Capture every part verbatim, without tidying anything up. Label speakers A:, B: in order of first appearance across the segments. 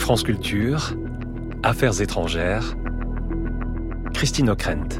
A: France Culture, Affaires étrangères, Christine Ockrent.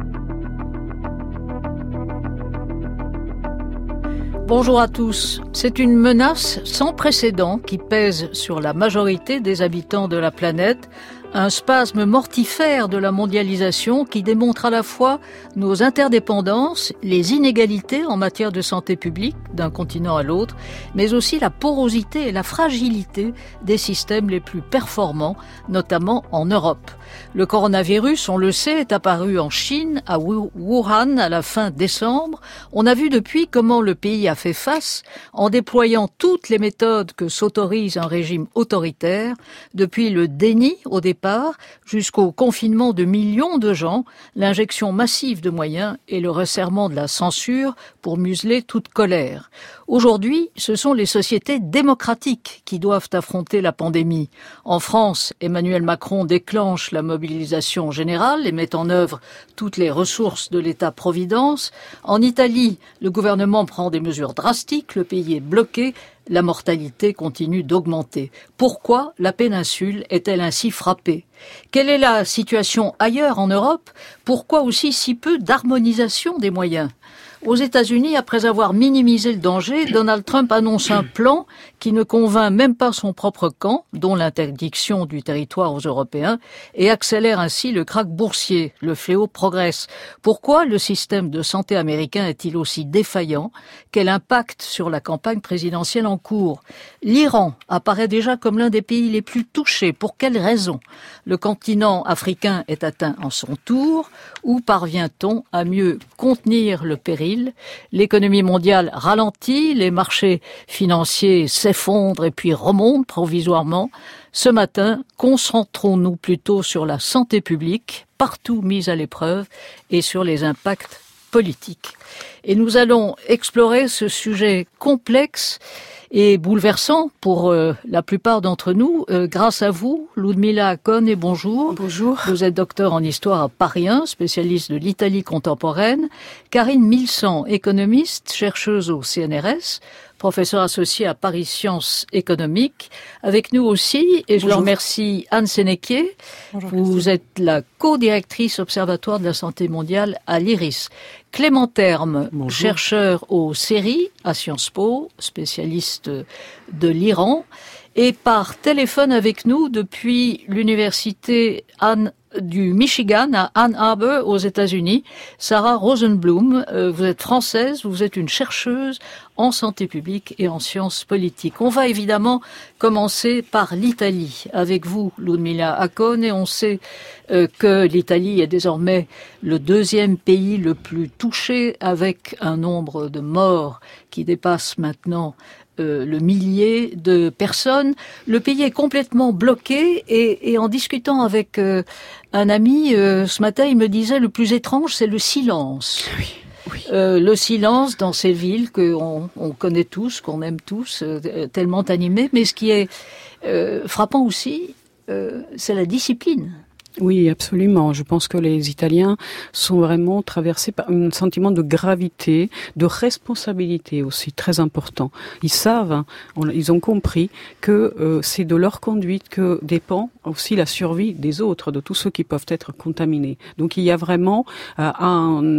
B: Bonjour à tous. C'est une menace sans précédent qui pèse sur la majorité des habitants de la planète, un spasme mortifère de la mondialisation qui démontre à la fois nos interdépendances, les inégalités en matière de santé publique d'un continent à l'autre, mais aussi la porosité et la fragilité des systèmes les plus performants, notamment en Europe. Le coronavirus, on le sait, est apparu en Chine, à Wuhan, à la fin décembre. On a vu depuis comment le pays a fait face en déployant toutes les méthodes que s'autorise un régime autoritaire, depuis le déni au départ jusqu'au confinement de millions de gens, l'injection massive de moyens et le resserrement de la censure pour museler toute colère. Aujourd'hui, ce sont les sociétés démocratiques qui doivent affronter la pandémie. En France, Emmanuel Macron déclenche la mobilisation générale et met en œuvre toutes les ressources de l'État-providence. En Italie, le gouvernement prend des mesures drastiques, le pays est bloqué, la mortalité continue d'augmenter. Pourquoi la péninsule est-elle ainsi frappée ? Quelle est la situation ailleurs en Europe ? Pourquoi aussi si peu d'harmonisation des moyens ? Aux États-Unis, après avoir minimisé le danger, Donald Trump annonce un plan qui ne convainc même pas son propre camp, dont l'interdiction du territoire aux Européens, et accélère ainsi le krach boursier. Le fléau progresse. Pourquoi le système de santé américain est-il aussi défaillant ? Quel impact sur la campagne présidentielle en cours ? L'Iran apparaît déjà comme l'un des pays les plus touchés. Pour quelles raisons ? Le continent africain est atteint en son tour. Où parvient-on à mieux contenir le péril ? L'économie mondiale ralentit, les marchés financiers s'effondrent et puis remontent provisoirement. Ce matin, concentrons-nous plutôt sur la santé publique, partout mise à l'épreuve, et sur les impacts politiques. Et nous allons explorer ce sujet complexe et bouleversant pour euh, la plupart d'entre nous, euh, grâce à vous, Ludmila Akon, et bonjour.
C: Bonjour.
B: Vous êtes docteur en histoire à Paris un, spécialiste de l'Italie contemporaine. Karine Milsan, économiste, chercheuse au C N R S, professeur associé à Paris Sciences économiques. Avec nous aussi, et je
C: Bonjour.
B: le remercie, Anne Sénéquier.
C: Bonjour,
B: vous
C: Christine.
B: êtes la co-directrice observatoire de la santé mondiale à l'I R I S. Clément Terme,
C: Bonjour.
B: chercheur au C E R I à Sciences Po, spécialiste de l'Iran, et par téléphone avec nous depuis l'université Anne du Michigan à Ann Arbor aux États-Unis, Sarah Rosenblum. Euh, vous êtes française, vous êtes une chercheuse en santé publique et en sciences politiques. On va évidemment commencer par l'Italie avec vous, Ludmila Akon, et on sait euh, que l'Italie est désormais le deuxième pays le plus touché, avec un nombre de morts qui dépasse maintenant Euh, le millier de personnes. Le pays est complètement bloqué et, et en discutant avec euh, un ami euh, ce matin, il me disait le plus étrange, c'est le silence.
C: Oui, oui.
B: Euh, le silence dans ces villes qu'on on connaît tous, qu'on aime tous, euh, tellement animées. Mais ce qui est euh, frappant aussi, euh, c'est la discipline.
C: Oui, absolument. Je pense que les Italiens sont vraiment traversés par un sentiment de gravité, de responsabilité aussi très important. Ils savent, on, ils ont compris que euh, c'est de leur conduite que dépend aussi la survie des autres, de tous ceux qui peuvent être contaminés. Donc il y a vraiment euh, un,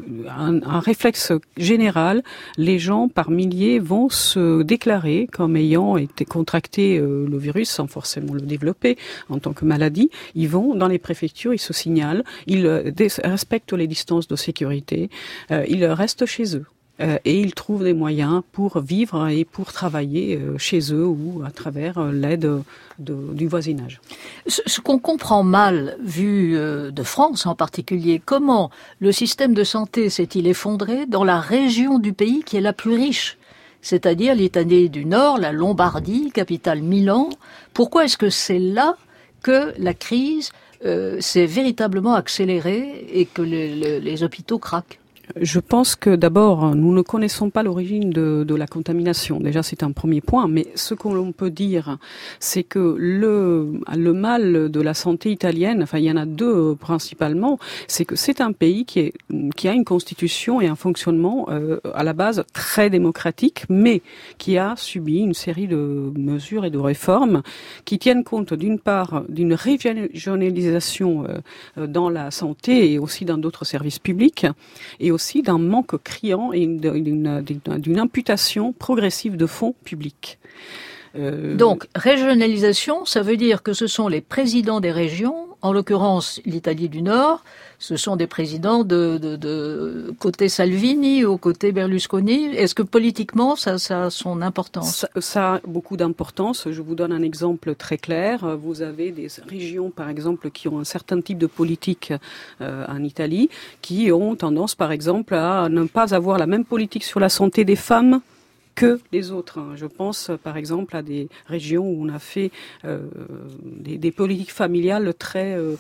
C: un, un réflexe général. Les gens par milliers vont se déclarer comme ayant été contracté euh, le virus sans forcément le développer en tant que maladie. Ils vont dans les préfectures, ils se signalent, ils respectent les distances de sécurité, euh, ils restent chez eux. Euh, et ils trouvent des moyens pour vivre et pour travailler euh, chez eux ou à travers euh, l'aide de, du voisinage.
B: Ce, ce qu'on comprend mal, vu euh, de France en particulier, comment le système de santé s'est-il effondré dans la région du pays qui est la plus riche, c'est-à-dire l'Italie du Nord, la Lombardie, capitale Milan. Pourquoi est-ce que c'est là que la crise euh, s'est véritablement accélérée et que le, le, les hôpitaux craquent ?
C: Je pense que d'abord, nous ne connaissons pas l'origine de, de la contamination. Déjà, c'est un premier point. Mais ce que l'on peut dire, c'est que le, le mal de la santé italienne, enfin, il y en a deux principalement, c'est que c'est un pays qui, est, qui a une constitution et un fonctionnement euh, à la base très démocratique, mais qui a subi une série de mesures et de réformes qui tiennent compte d'une part d'une régionalisation euh, dans la santé et aussi dans d'autres services publics, et aussi d'un manque criant et d'une, d'une, d'une imputation progressive de fonds publics.
B: Euh... Donc, régionalisation, ça veut dire que ce sont les présidents des régions, en l'occurrence l'Italie du Nord, ce sont des présidents de, de, de côté Salvini ou côté Berlusconi. Est-ce que politiquement, ça, ça a son importance?
C: ça, ça a beaucoup d'importance. Je vous donne un exemple très clair. Vous avez des régions, par exemple, qui ont un certain type de politique euh, en Italie, qui ont tendance, par exemple, à ne pas avoir la même politique sur la santé des femmes que les autres. Je pense par exemple à des régions où on a fait euh, des, des politiques familiales très euh,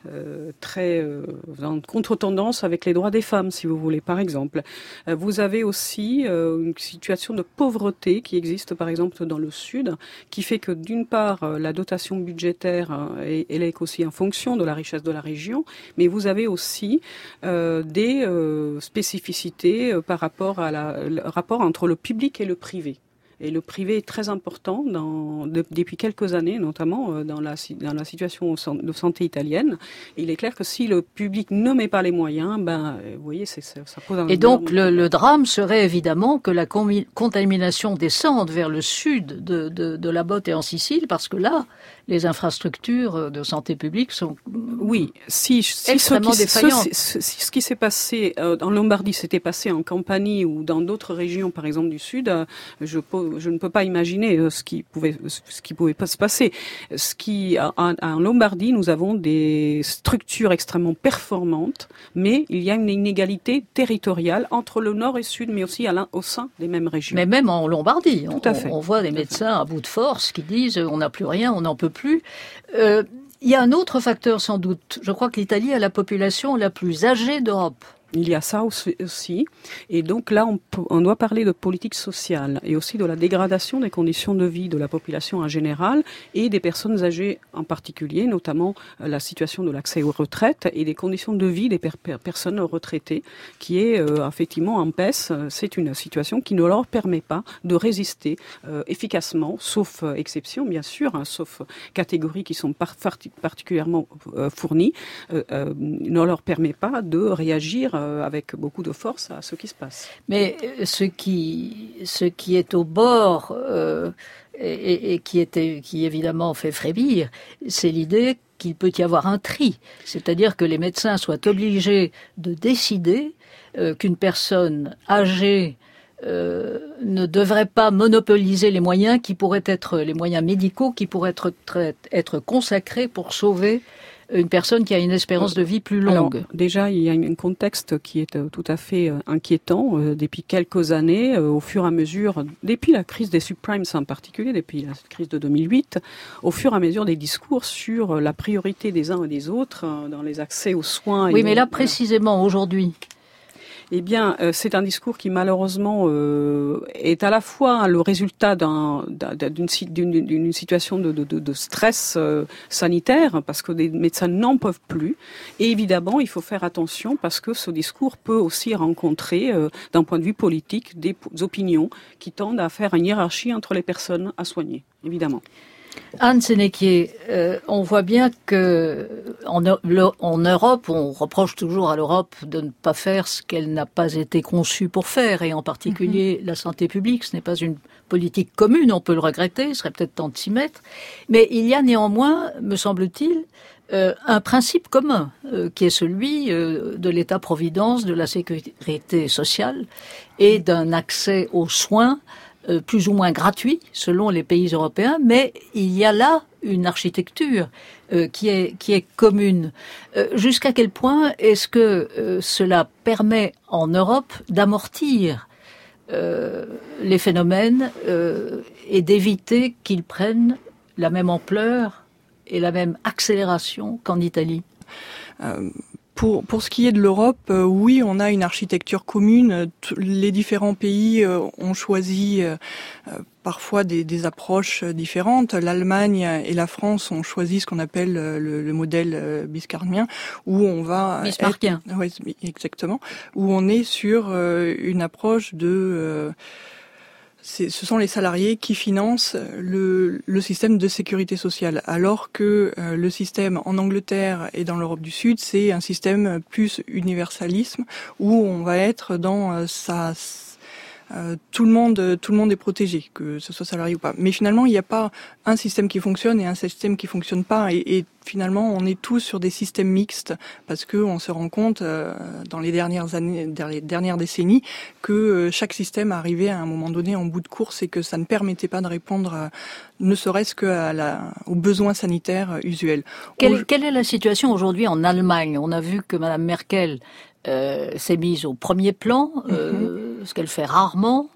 C: très euh, en contre-tendance avec les droits des femmes, si vous voulez, par exemple. Vous avez aussi euh, une situation de pauvreté qui existe par exemple dans le sud, qui fait que d'une part la dotation budgétaire elle est aussi en fonction de la richesse de la région, mais vous avez aussi euh, des euh, spécificités euh, par rapport à la, le rapport entre le public et le privé. Et le privé est très important dans, de, depuis quelques années, notamment euh, dans, la, dans la situation de santé italienne. Et il est clair que si le public ne met pas les moyens, ben, vous voyez, c'est, ça, ça pose un...
B: Et donc le, le drame serait évidemment que la contamination descende vers le sud de, de, de la Botte et en Sicile, parce que là, les infrastructures de santé publique sont
C: oui, si, si
B: extrêmement
C: ce qui,
B: défaillantes.
C: Ce, ce, ce qui s'est passé euh, en Lombardie, s'était passé en Campanie ou dans d'autres régions, par exemple du sud, euh, je, je ne peux pas imaginer euh, ce qui pouvait, ce qui pouvait pas se passer. Ce qui, en, en Lombardie, nous avons des structures extrêmement performantes, mais il y a une inégalité territoriale entre le nord et le sud, mais aussi à l'un, au sein des mêmes régions.
B: Mais même en Lombardie,
C: Tout
B: on,
C: à fait.
B: on voit des médecins à bout de force qui disent on n'a plus rien, on n'en peut plus. Euh, il y a un autre facteur sans doute. Je crois que l'Italie a la population la plus âgée d'Europe.
C: Il y a ça aussi. Et donc là, on, on doit parler de politique sociale et aussi de la dégradation des conditions de vie de la population en général et des personnes âgées en particulier, notamment la situation de l'accès aux retraites et des conditions de vie des per- per- personnes retraitées qui est euh, effectivement en baisse. C'est une situation qui ne leur permet pas de résister euh, efficacement, sauf euh, exception bien sûr, hein, sauf catégories qui sont par- particulièrement euh, fournies, euh, euh, ne leur permet pas de réagir euh, avec beaucoup de force à ce qui se passe.
B: Mais ce qui, ce qui est au bord euh, et, et qui, était, qui évidemment fait frémir, c'est l'idée qu'il peut y avoir un tri. C'est-à-dire que les médecins soient obligés de décider euh, qu'une personne âgée euh, ne devrait pas monopoliser les moyens qui pourraient être, les moyens médicaux qui pourraient être, être consacrés pour sauver une personne qui a une espérance de vie plus longue.
C: Alors, déjà, il y a un contexte qui est tout à fait inquiétant euh, depuis quelques années, euh, au fur et à mesure, depuis la crise des subprimes en particulier, depuis la crise de deux mille huit, au fur et à mesure des discours sur la priorité des uns et des autres euh, dans les accès aux soins.
B: Oui,
C: et
B: mais là, précisément, aujourd'hui...
C: Eh bien, euh, c'est un discours qui malheureusement euh, est à la fois le résultat d'un, d'un, d'une, d'une, d'une situation de, de, de stress euh, sanitaire, parce que des médecins n'en peuvent plus. Et évidemment, il faut faire attention parce que ce discours peut aussi rencontrer, euh, d'un point de vue politique, des, des opinions qui tendent à faire une hiérarchie entre les personnes à soigner, évidemment.
B: Anne Sénéquier, euh, on voit bien que en, le, en Europe, on reproche toujours à l'Europe de ne pas faire ce qu'elle n'a pas été conçue pour faire, et en particulier mm-hmm. la santé publique. Ce n'est pas une politique commune, on peut le regretter, il serait peut-être temps de s'y mettre. Mais il y a néanmoins, me semble-t-il, euh, un principe commun, euh, qui est celui euh, de l'État-providence, de la sécurité sociale et d'un accès aux soins Euh, plus ou moins gratuit selon les pays européens, mais il y a là une architecture euh, qui est qui est commune. Euh, jusqu'à quel point est-ce que euh, cela permet en Europe d'amortir euh, les phénomènes euh, et d'éviter qu'ils prennent la même ampleur et la même accélération qu'en Italie?
D: euh... Pour, pour ce qui est de l'Europe, euh, oui, on a une architecture commune. T- les différents pays euh, ont choisi euh, parfois des, des approches différentes. L'Allemagne et la France ont choisi ce qu'on appelle le, le modèle bismarckien, où on va...
B: Bismarckien.
D: Être, ouais, exactement. Où on est sur euh, une approche de... Euh, C'est, ce sont les salariés qui financent le, le système de sécurité sociale, alors que euh, le système en Angleterre et dans l'Europe du Sud, c'est un système plus universalisme, où on va être dans euh, sa... Euh, tout le monde, tout le monde est protégé, que ce soit salarié ou pas. Mais finalement, il n'y a pas un système qui fonctionne et un système qui fonctionne pas. Et, et finalement, on est tous sur des systèmes mixtes parce que on se rend compte euh, dans les dernières années, dans les dernières décennies, que euh, chaque système arrivait à un moment donné en bout de course et que ça ne permettait pas de répondre, à, ne serait-ce que à la, aux besoins sanitaires usuels.
B: Quelle,
D: Au...
B: quelle est la situation aujourd'hui en Allemagne ? On a vu que Madame Merkel Euh, s'est mise au premier plan, euh, mm-hmm. ce qu'elle fait rarement,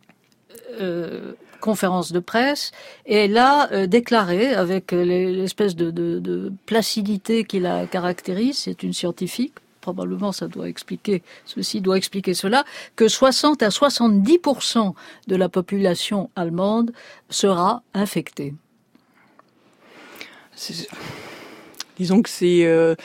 B: euh, conférence de presse, et elle a euh, déclaré, avec l'espèce de, de, de placidité qui la caractérise, c'est une scientifique, probablement ça doit expliquer, ceci doit expliquer cela, que soixante à soixante-dix pour cent de la population allemande sera infectée.
D: C'est... Disons que c'est... Euh...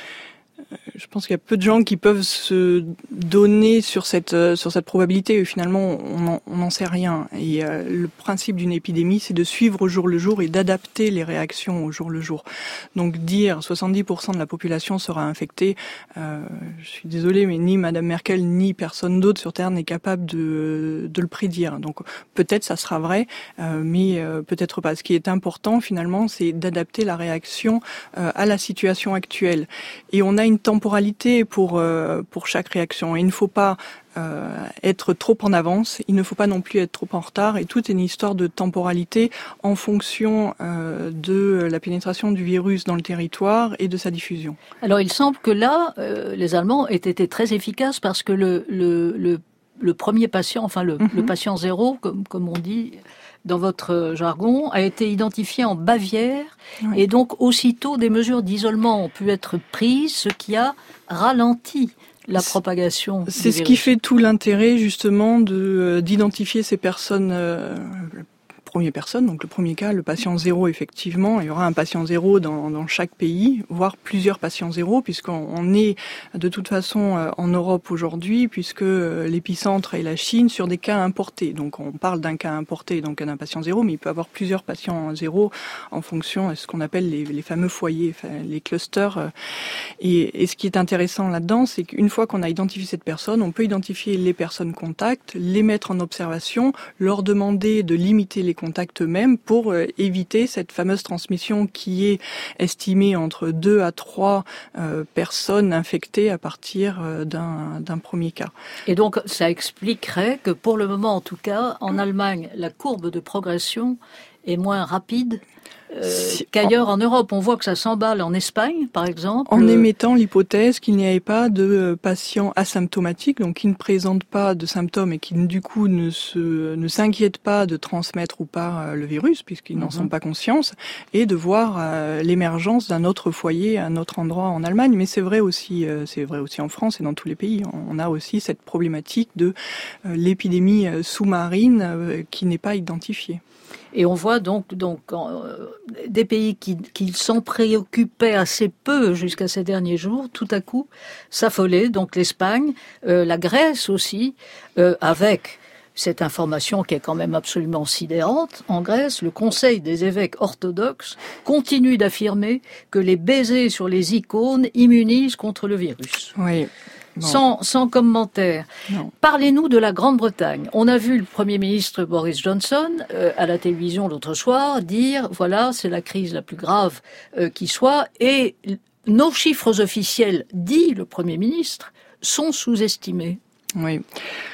D: Je pense qu'il y a peu de gens qui peuvent se donner sur cette sur cette probabilité. Finalement, on n'en sait rien. Et euh, le principe d'une épidémie, c'est de suivre au jour le jour et d'adapter les réactions au jour le jour. Donc dire soixante-dix pour cent de la population sera infectée, euh, je suis désolée, mais ni Madame Merkel ni personne d'autre sur Terre n'est capable de de le prédire. Donc peut-être ça sera vrai, euh, mais euh, peut-être pas. Ce qui est important finalement, c'est d'adapter la réaction euh, à la situation actuelle. Et on a une temporalité pour euh, pour chaque réaction. Il ne faut pas euh, être trop en avance, il ne faut pas non plus être trop en retard, et tout est une histoire de temporalité en fonction euh, de la pénétration du virus dans le territoire et de sa diffusion.
B: Alors il semble que là, euh, les Allemands aient été très efficaces parce que le le le, le premier patient, enfin le, mm-hmm. le patient zéro, comme comme on dit dans votre jargon, a été identifié en Bavière, oui. Et donc aussitôt des mesures d'isolement ont pu être prises, ce qui a ralenti la propagation.
D: C'est ce qui fait tout l'intérêt justement de d'identifier ces personnes. Euh, Première personne, donc le premier cas, le patient zéro, effectivement, il y aura un patient zéro dans, dans chaque pays, voire plusieurs patients zéro, puisqu'on on est de toute façon en Europe aujourd'hui, puisque l'épicentre est la Chine, sur des cas importés. Donc on parle d'un cas importé, donc d'un patient zéro, mais il peut y avoir plusieurs patients zéro en fonction de ce qu'on appelle les, les fameux foyers, les clusters. Et, et ce qui est intéressant là-dedans, c'est qu'une fois qu'on a identifié cette personne, on peut identifier les personnes contacts, les mettre en observation, leur demander de limiter les contacts eux-mêmes pour euh, éviter cette fameuse transmission qui est estimée entre deux à trois euh, personnes infectées à partir euh, d'un, d'un premier cas.
B: Et donc ça expliquerait que pour le moment en tout cas, en Allemagne, la courbe de progression est moins rapide Euh, si, qu'ailleurs en... en Europe. On voit que ça s'emballe en Espagne, par exemple.
D: En émettant l'hypothèse qu'il n'y avait pas de patients asymptomatiques, donc qui ne présentent pas de symptômes et qui, du coup, ne se, ne s'inquiètent pas de transmettre ou pas le virus, puisqu'ils mm-hmm. n'en sont pas conscients, et de voir euh, l'émergence d'un autre foyer à un autre endroit en Allemagne. Mais c'est vrai aussi, euh, c'est vrai aussi en France et dans tous les pays. On a aussi cette problématique de euh, l'épidémie sous-marine euh, qui n'est pas identifiée.
B: Et on voit donc, donc euh, des pays qui, qui s'en préoccupaient assez peu jusqu'à ces derniers jours, tout à coup s'affoler. Donc l'Espagne, euh, la Grèce aussi, euh, avec cette information qui est quand même absolument sidérante. En Grèce, le Conseil des évêques orthodoxes continue d'affirmer que les baisers sur les icônes immunisent contre le virus.
D: Oui.
B: Bon. Sans, sans commentaire. Non. Parlez-nous de la Grande-Bretagne. On a vu le Premier ministre Boris Johnson euh, à la télévision l'autre soir dire, voilà, c'est la crise la plus grave euh, qui soit, et nos chiffres officiels, dit le Premier ministre, sont sous-estimés.
D: Oui.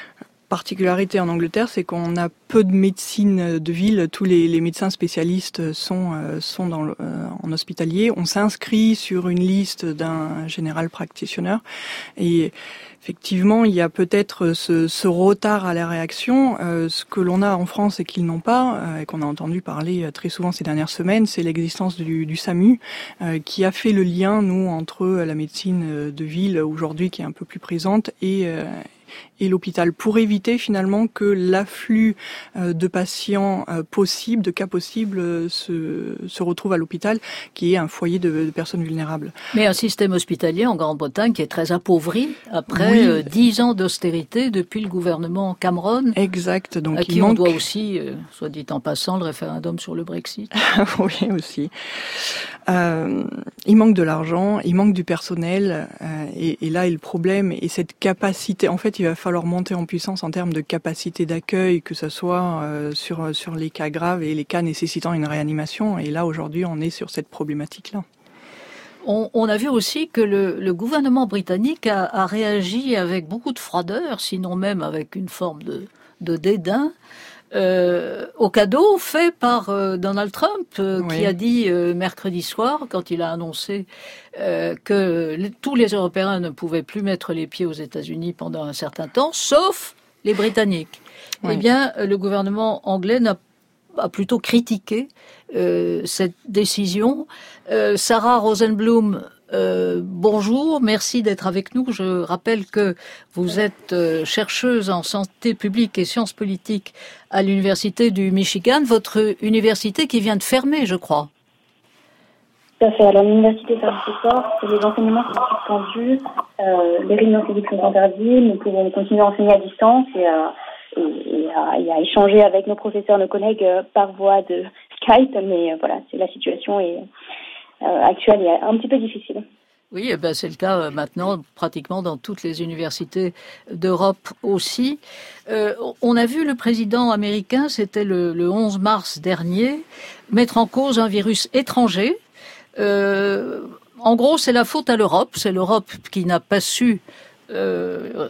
D: particularité en Angleterre, c'est qu'on a peu de médecine de ville. Tous les, les médecins spécialistes sont, euh, sont dans le, euh, en hospitalier. On s'inscrit sur une liste d'un général practitioner. Et effectivement, il y a peut-être ce, ce retard à la réaction. Euh, ce que l'on a en France et qu'ils n'ont pas, euh, et qu'on a entendu parler très souvent ces dernières semaines, c'est l'existence du, du SAMU, euh, qui a fait le lien, nous, entre la médecine de ville, aujourd'hui, qui est un peu plus présente, et... Euh, et l'hôpital, pour éviter finalement que l'afflux euh, de patients euh, possibles, de cas possibles, euh, se, se retrouve à l'hôpital, qui est un foyer de, de personnes vulnérables.
B: Mais un système hospitalier en Grande-Bretagne qui est très appauvri après dix oui. euh, ans d'austérité depuis le gouvernement Cameron.
D: Exact. Donc
B: à qui
D: il
B: on
D: manque...
B: doit aussi, euh, soit dit en passant, le référendum sur le Brexit.
D: Oui, aussi. Euh, il manque de l'argent, il manque du personnel, euh, et, et là est le problème, et cette capacité, en fait, il va falloir monter en puissance en termes de capacité d'accueil, que ce soit euh, sur sur les cas graves et les cas nécessitant une réanimation. Et là, aujourd'hui, on est sur cette problématique-là.
B: On, on a vu aussi que le, le gouvernement britannique a, a réagi avec beaucoup de froideur, sinon même avec une forme de, de dédain, euh, au cadeau fait par euh, Donald Trump, euh, oui. qui a dit euh, mercredi soir, quand il a annoncé euh, que les, tous les Européens ne pouvaient plus mettre les pieds aux États-Unis pendant un certain temps, sauf les Britanniques. Oui. Eh bien, le gouvernement anglais n'a a plutôt critiqué euh, cette décision. Euh, Sarah Rosenblum, euh, bonjour, merci d'être avec nous. Je rappelle que vous êtes euh, chercheuse en santé publique et sciences politiques à l'université du Michigan, votre université qui vient de fermer, je crois.
E: Tout à fait. Alors, l'université ferme ses portes, les enseignements sont suspendus, euh, les réunions physiques sont interdites, nous pouvons continuer à enseigner à distance et à Et, et, à, et à échanger avec nos professeurs, nos collègues euh, par voie de Skype, mais euh, voilà, c'est la situation est, euh, actuelle est un petit peu difficile.
B: Oui, eh ben c'est le cas euh, maintenant pratiquement dans toutes les universités d'Europe aussi. Euh, on a vu le président américain, c'était le, le onze mars dernier, mettre en cause un virus étranger. Euh, en gros, c'est la faute à l'Europe. C'est l'Europe qui n'a pas su euh,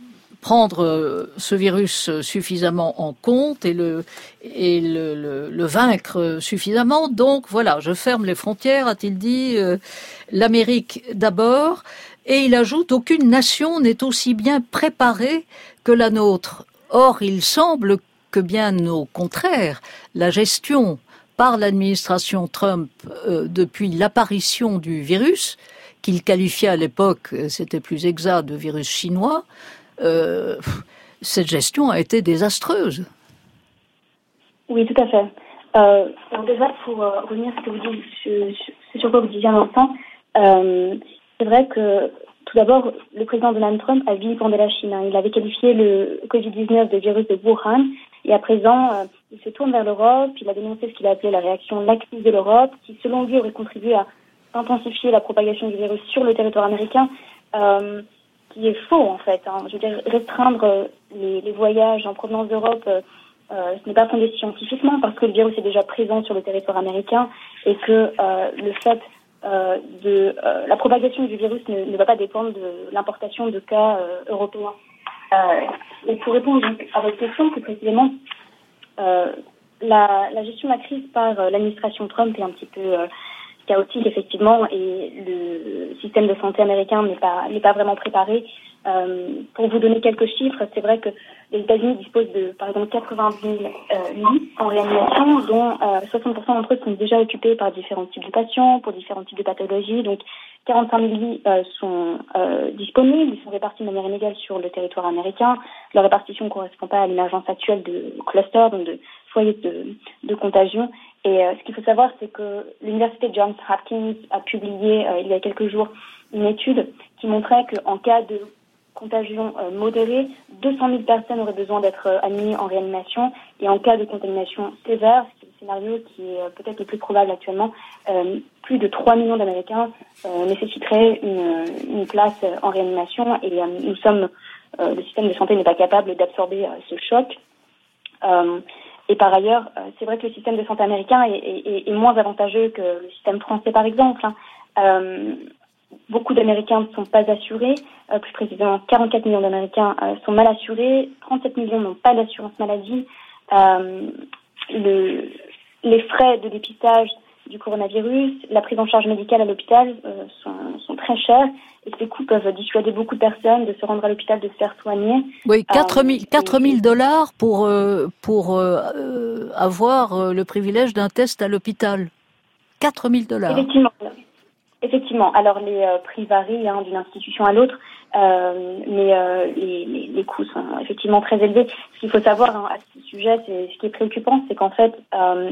B: prendre ce virus suffisamment en compte et le et le, le, le vaincre suffisamment. Donc voilà, je ferme les frontières, a-t-il dit, euh, l'Amérique d'abord. Et il ajoute, aucune nation n'est aussi bien préparée que la nôtre. Or, il semble que bien au contraire, la gestion par l'administration Trump euh, depuis l'apparition du virus, qu'il qualifiait à l'époque, c'était plus exact, de virus chinois, Euh, cette gestion a été désastreuse.
E: Oui, tout à fait. Euh, alors déjà, pour euh, revenir à ce que vous dites, c'est sur quoi vous disiez un instant, euh, c'est vrai que tout d'abord, le président Donald Trump a vilipendé la Chine. Hein. Il avait qualifié le covid dix-neuf de virus de Wuhan, et à présent, euh, il se tourne vers l'Europe. Il a dénoncé ce qu'il a appelé la réaction laxiste de l'Europe, qui, selon lui, aurait contribué à intensifier la propagation du virus sur le territoire américain. Euh, qui est faux, en fait. Hein. Je veux dire, restreindre les, les voyages en provenance d'Europe, euh, euh, ce n'est pas fondé scientifiquement, parce que le virus est déjà présent sur le territoire américain et que euh, le fait euh, de euh, la propagation du virus ne, ne va pas dépendre de l'importation de cas euh, européens. Euh, et pour répondre donc à votre question, plus précisément, euh, la, la gestion de la crise par euh, l'administration Trump est un petit peu euh, chaotique, effectivement, et le système de santé américain n'est pas n'est pas vraiment préparé. Euh, pour vous donner quelques chiffres, c'est vrai que les États-Unis disposent de, par exemple, quatre-vingt-dix mille euh, lits en réanimation, dont euh, soixante pour cent d'entre eux sont déjà occupés par différents types de patients, pour différents types de pathologies. Donc, quarante-cinq mille lits euh, sont euh, disponibles, ils sont répartis de manière inégale sur le territoire américain. Leur répartition ne correspond pas à l'émergence actuelle de clusters, donc de foyers de, de contagion. Et euh, ce qu'il faut savoir, c'est que l'université Johns Hopkins a publié euh, il y a quelques jours une étude qui montrait qu'en cas de contagion euh, modérée, deux cent mille personnes auraient besoin d'être euh, admises en réanimation, et en cas de contamination sévère, c'est le scénario qui est euh, peut-être le plus probable actuellement, euh, plus de trois millions d'Américains euh, nécessiteraient une, une place euh, en réanimation, et euh, nous sommes, euh, le système de santé n'est pas capable d'absorber euh, ce choc. Euh, Et par ailleurs, c'est vrai que le système de santé américain est, est, est moins avantageux que le système français, par exemple. Euh, beaucoup d'Américains ne sont pas assurés, euh, plus précisément quarante-quatre millions d'Américains euh, sont mal assurés, trente-sept millions n'ont pas d'assurance maladie. Euh, le, les frais de dépistage du coronavirus, la prise en charge médicale à l'hôpital euh, sont, sont très chers et ces coûts peuvent dissuader beaucoup de personnes de se rendre à l'hôpital, de se faire soigner.
B: Oui, quatre mille dollars pour, euh, pour euh, avoir euh, le privilège d'un test à l'hôpital. quatre mille dollars.
E: Effectivement. Effectivement. Alors les euh, prix varient hein, d'une institution à l'autre, euh, mais euh, les, les, les coûts sont effectivement très élevés. Ce qu'il faut savoir hein, à ce sujet, c'est ce qui est préoccupant, c'est qu'en fait, euh,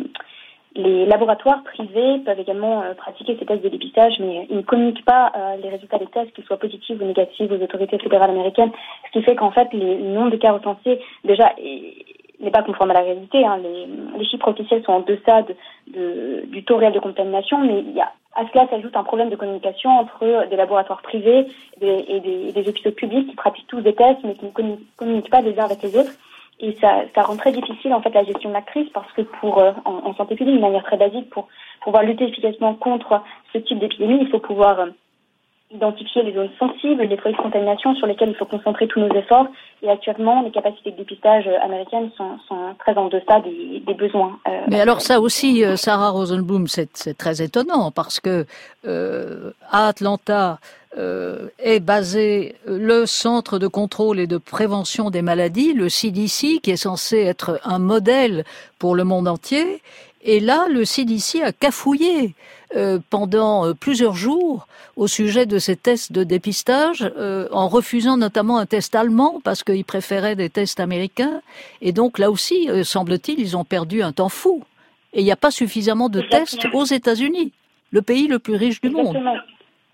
E: les laboratoires privés peuvent également euh, pratiquer ces tests de dépistage, mais ils ne communiquent pas euh, les résultats des tests, qu'ils soient positifs ou négatifs, aux autorités fédérales américaines, ce qui fait qu'en fait, les, le nombre de cas recensés, déjà, est, n'est pas conforme à la réalité. Hein. Les, les chiffres officiels sont en deçà de, de, du taux réel de contamination, mais il y a, à cela s'ajoute un problème de communication entre des laboratoires privés des, et, des, et des hôpitaux publics qui pratiquent tous des tests, mais qui ne communiquent pas les uns avec les autres. Et ça, ça rend très difficile en fait la gestion de la crise parce que pour euh, en, en santé publique, de manière très basique, pour pouvoir lutter efficacement contre ce type d'épidémie, il faut pouvoir euh, identifier les zones sensibles, les foyers de contamination sur lesquels il faut concentrer tous nos efforts. Et actuellement, les capacités de dépistage américaines sont, sont très en deçà des, des besoins. Euh,
B: Mais alors ça aussi, Sarah Rosenblum, c'est, c'est très étonnant parce que euh, à Atlanta euh, est basé le Centre de contrôle et de prévention des maladies, le C D C, qui est censé être un modèle pour le monde entier. Et là, le C D C a cafouillé euh, pendant euh, plusieurs jours au sujet de ces tests de dépistage, euh, en refusant notamment un test allemand parce qu'ils préféraient des tests américains. Et donc là aussi, euh, semble-t-il, ils ont perdu un temps fou. Et il n'y a pas suffisamment de tests aux États-Unis, le pays le plus riche du
E: Exactement.
B: monde.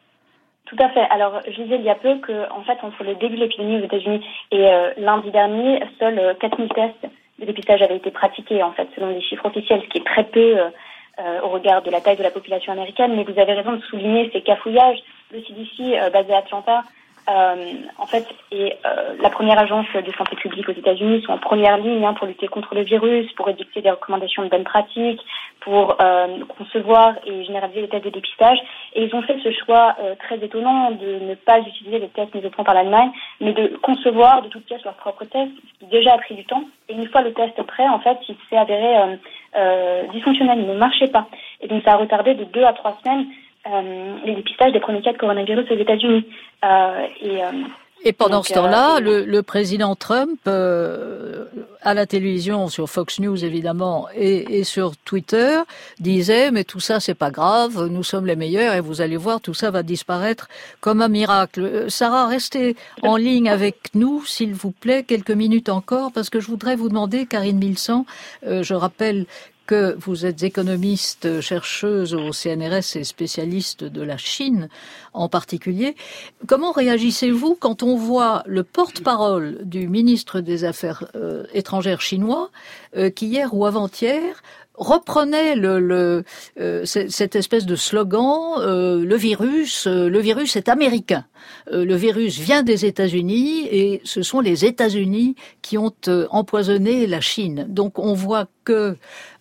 E: Tout à fait. Alors, je disais il y a peu que, en fait, entre le début de l'épidémie aux États-Unis et euh, lundi dernier, seuls euh, quatre mille tests de dépistage avaient été pratiqués, en fait, selon les chiffres officiels, ce qui est très peu euh, euh, au regard de la taille de la population américaine. Mais vous avez raison de souligner ces cafouillages. Le C D C, euh, basé à Atlanta, euh, en fait, est euh, la première agence de santé publique aux États-Unis, sont en première ligne hein, pour lutter contre le virus, pour édicter des recommandations de bonnes pratiques, pour euh, concevoir et généraliser les tests de dépistage. Et ils ont fait ce choix euh, très étonnant de ne pas utiliser les tests mis au point par l'Allemagne, mais de concevoir de toutes pièces leurs propres tests, ce qui déjà a pris du temps. Et une fois le test prêt, en fait, il s'est avéré euh, euh, dysfonctionnel, il ne marchait pas. Et donc ça a retardé de deux à trois semaines euh, les dépistages des premiers cas de coronavirus aux États-Unis. Euh, et, euh,
B: Et pendant
E: donc,
B: ce temps-là,
E: euh,
B: le, le président Trump, euh, à la télévision, sur Fox News évidemment, et, et sur Twitter, disait « Mais tout ça, c'est pas grave, nous sommes les meilleurs et vous allez voir, tout ça va disparaître comme un miracle. » Sarah, restez en ligne avec nous, s'il vous plaît, quelques minutes encore, parce que je voudrais vous demander, Karine Milsan, euh, je rappelle que vous êtes économiste, chercheuse au C N R S et spécialiste de la Chine en particulier. Comment réagissez-vous quand on voit le porte-parole du ministre des Affaires euh, étrangères chinois euh, qui hier ou avant-hier reprenait le, le, euh, cette espèce de slogan euh, le virus, euh, le virus est américain. Euh, le virus vient des États-Unis et ce sont les États-Unis qui ont euh, empoisonné la Chine. Donc on voit que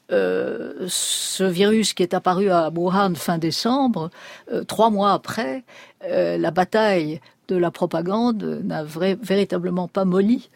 B: Euh, ce virus qui est apparu à Wuhan fin décembre, euh, trois mois après, euh, la bataille de la propagande n'a vrai, véritablement pas molli.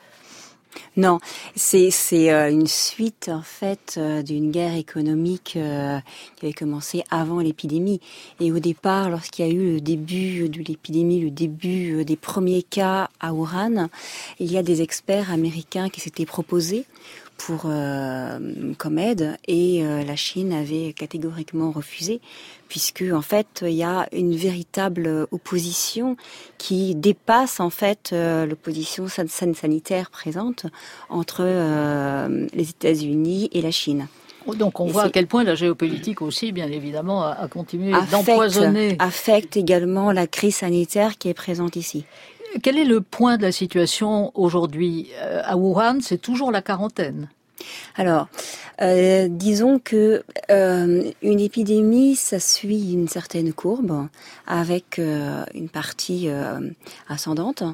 F: Non, c'est c'est euh, une suite en fait euh, d'une guerre économique euh, qui avait commencé avant l'épidémie. Et au départ, lorsqu'il y a eu le début de l'épidémie, le début euh, des premiers cas à Wuhan, il y a des experts américains qui s'étaient proposés pour euh, comme aide et euh, la Chine avait catégoriquement refusé puisque en fait il y a une véritable opposition qui dépasse en fait euh, l'opposition san- sanitaire présente entre euh, les États-Unis et la Chine.
B: Donc on
F: et
B: voit à quel point la géopolitique aussi, bien évidemment, a, a continué
F: affecte,
B: d'empoisonner.
F: Affecte également la crise sanitaire qui est présente ici.
B: Quel est le point de la situation aujourd'hui ? À Wuhan, c'est toujours la quarantaine.
F: Alors, euh, disons que euh, une épidémie, ça suit une certaine courbe avec euh, une partie euh, ascendante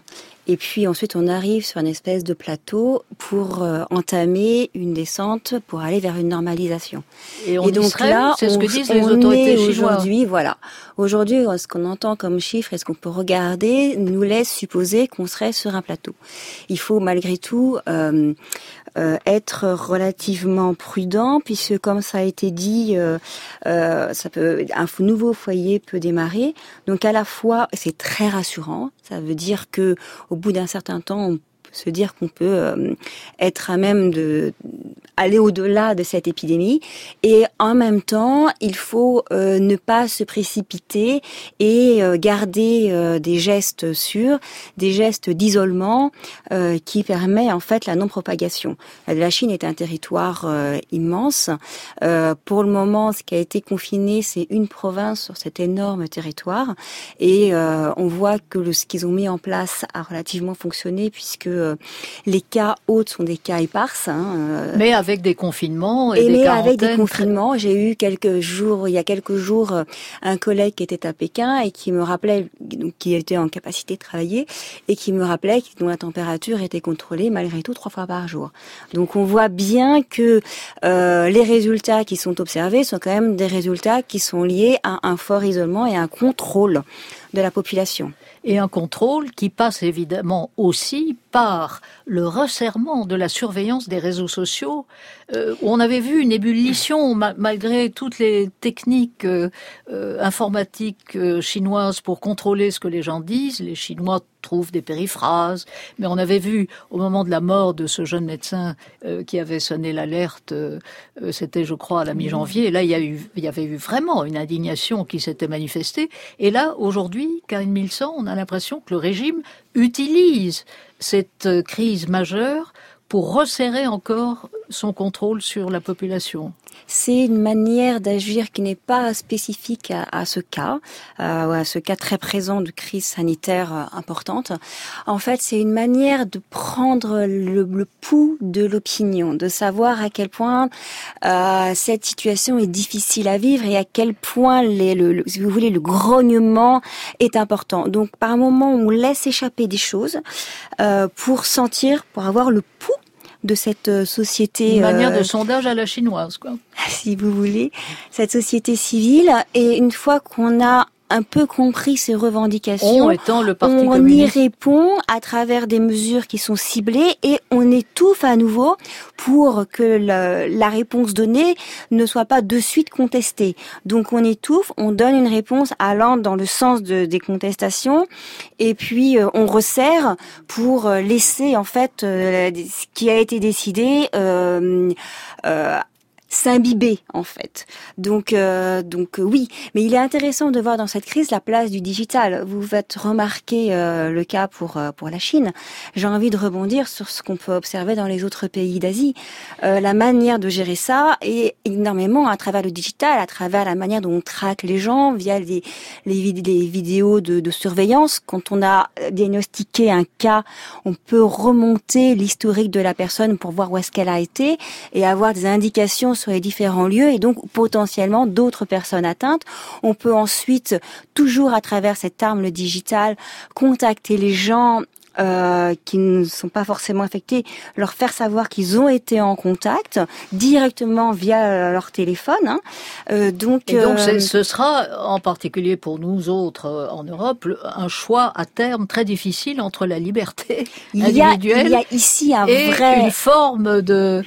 F: Et puis ensuite, on arrive sur une espèce de plateau pour euh, entamer une descente pour aller vers une normalisation.
B: Et, on
F: et donc
B: serait,
F: là,
B: c'est ce
F: on,
B: que disent les
F: on
B: autorités
F: est
B: chinoises.
F: Aujourd'hui, voilà. Aujourd'hui, ce qu'on entend comme chiffre et ce qu'on peut regarder nous laisse supposer qu'on serait sur un plateau. Il faut malgré tout euh, euh, être relativement prudent, puisque comme ça a été dit, euh, euh, ça peut, un nouveau foyer peut démarrer. Donc à la fois, c'est très rassurant. Ça veut dire que au bout d'un certain temps, on peut se dire qu'on peut euh, être à même de aller au-delà de cette épidémie, et en même temps, il faut euh, ne pas se précipiter et euh, garder euh, des gestes sûrs, des gestes d'isolement euh, qui permet en fait la non-propagation. La Chine est un territoire euh, immense. Euh, pour le moment, ce qui a été confiné, c'est une province sur cet énorme territoire, et euh, on voit que le, ce qu'ils ont mis en place a relativement fonctionné, puisque euh, les cas hauts sont des cas éparses. Hein, euh,
B: Mais avec des confinements et,
F: et
B: des
F: mais
B: quarantaines.
F: avec des confinements, j'ai eu quelques jours, il y a quelques jours, un collègue qui était à Pékin et qui me rappelait, donc, qui était en capacité de travailler, et qui me rappelait que dont la température était contrôlée malgré tout trois fois par jour. Donc on voit bien que euh, les résultats qui sont observés sont quand même des résultats qui sont liés à un fort isolement et à un contrôle de la population.
B: Et un contrôle qui passe évidemment aussi par le resserrement de la surveillance des réseaux sociaux, euh, où on avait vu une ébullition ma- malgré toutes les techniques euh, euh, informatiques euh, chinoises pour contrôler ce que les gens disent. Les Chinois trouvent des périphrases, mais on avait vu au moment de la mort de ce jeune médecin euh, qui avait sonné l'alerte, euh, c'était je crois à la mi-janvier, et là il y, a eu, il y avait eu vraiment une indignation qui s'était manifestée, et là aujourd'hui, Karine Milsan, on a l'impression que le régime utilise cette crise majeure pour resserrer encore son contrôle sur la population.
F: C'est une manière d'agir qui n'est pas spécifique à, à ce cas, euh, à ce cas très présent de crise sanitaire euh, importante. En fait, c'est une manière de prendre le, le pouls de l'opinion, de savoir à quel point euh, cette situation est difficile à vivre et à quel point, les, le, le, si vous voulez, le grognement est important. Donc, par moment, on laisse échapper des choses euh, pour sentir, pour avoir le pouls de cette société...
B: Une manière
F: euh,
B: de sondage à la chinoise, quoi.
F: Si vous voulez, cette société civile. Et une fois qu'on a un peu compris ces revendications,
B: On étant le Parti
F: on
B: communiste.
F: y répond à travers des mesures qui sont ciblées et on étouffe à nouveau pour que le, la réponse donnée ne soit pas de suite contestée. Donc on étouffe, on donne une réponse allant dans le sens de, des contestations et puis euh, on resserre pour laisser en fait euh, ce qui a été décidé euh, euh, s'imbiber en fait. Donc euh, donc euh, oui, mais il est intéressant de voir dans cette crise la place du digital. Vous faites remarquer euh, le cas pour euh, pour la Chine. J'ai envie de rebondir sur ce qu'on peut observer dans les autres pays d'Asie. Euh, la manière de gérer ça est énormément à travers le digital, à travers la manière dont on traque les gens via les les, vid- les vidéos de, de surveillance. Quand on a diagnostiqué un cas, on peut remonter l'historique de la personne pour voir où est-ce qu'elle a été et avoir des indications sur les différents lieux et donc potentiellement d'autres personnes atteintes. On peut ensuite, toujours à travers cette arme, le digital, contacter les gens euh, qui ne sont pas forcément affectés, leur faire savoir qu'ils ont été en contact directement via leur téléphone. Hein. Euh, donc,
B: et donc
F: euh,
B: c'est, ce sera, en particulier pour nous autres euh, en Europe, le, un choix à terme très difficile entre la liberté
F: il y a,
B: individuelle
F: il y a ici un
B: et
F: vrai...
B: une forme de...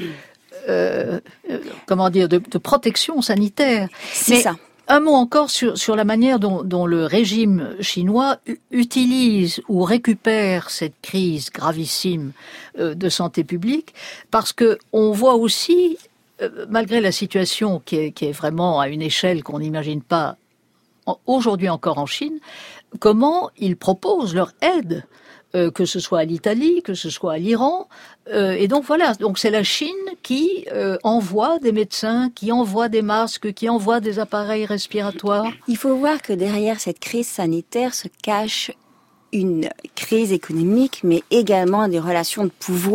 B: Euh, euh, comment dire, de, de protection sanitaire.
F: C'est
B: Mais
F: ça.
B: Un mot encore sur, sur la manière dont, dont le régime chinois u- utilise ou récupère cette crise gravissime euh, de santé publique, parce que on voit aussi, euh, malgré la situation qui est, qui est vraiment à une échelle qu'on n'imagine pas en, aujourd'hui encore en Chine, comment ils proposent leur aide. Euh, que ce soit à l'Italie, que ce soit à l'Iran. Euh, et donc voilà, donc c'est la Chine qui euh, envoie des médecins, qui envoie des masques, qui envoie des appareils respiratoires.
F: Il faut voir que derrière cette crise sanitaire se cache une crise économique, mais également des relations de pouvoir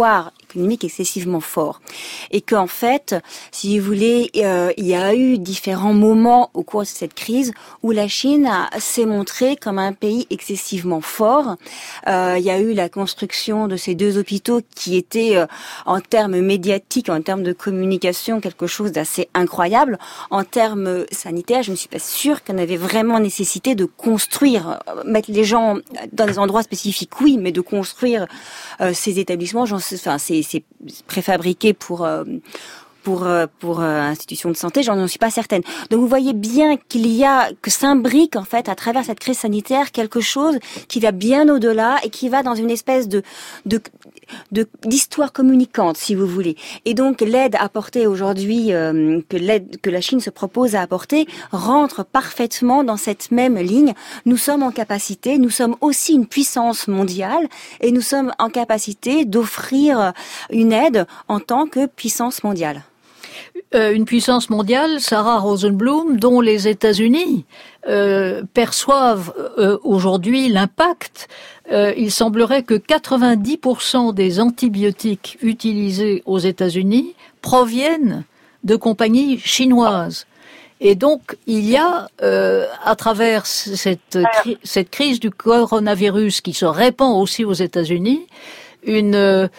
F: économique excessivement fort. Et qu'en fait, si vous voulez, euh, il y a eu différents moments au cours de cette crise où la Chine a, s'est montrée comme un pays excessivement fort. Euh, il y a eu la construction de ces deux hôpitaux qui étaient, euh, en termes médiatiques, en termes de communication, quelque chose d'assez incroyable. En termes sanitaires, je ne suis pas sûre qu'on avait vraiment nécessité de construire, euh, mettre les gens dans des endroits spécifiques, oui, mais de construire euh, ces établissements, j'en sais, enfin, c'est, c'est préfabriqué pour euh, pour pour euh, institutions de santé, j'en suis pas certaine. Donc vous voyez bien qu'il y a que s'imbrique en fait à travers cette crise sanitaire quelque chose qui va bien au-delà et qui va dans une espèce de de de d'histoire communicante, si vous voulez. Et donc l'aide apportée aujourd'hui, euh, que l'aide que la Chine se propose à apporter, rentre parfaitement dans cette même ligne. Nous sommes en capacité, nous sommes aussi une puissance mondiale et nous sommes en capacité d'offrir une aide en tant que puissance mondiale.
B: Euh, une puissance mondiale, Sarah Rosenblum, dont les États-Unis euh, perçoivent euh, aujourd'hui l'impact. Euh, il semblerait que quatre-vingt-dix pour cent des antibiotiques utilisés aux États-Unis proviennent de compagnies chinoises. Et donc, il y a, euh, à travers cette, cri- cette crise du coronavirus qui se répand aussi aux États-Unis, une... Euh,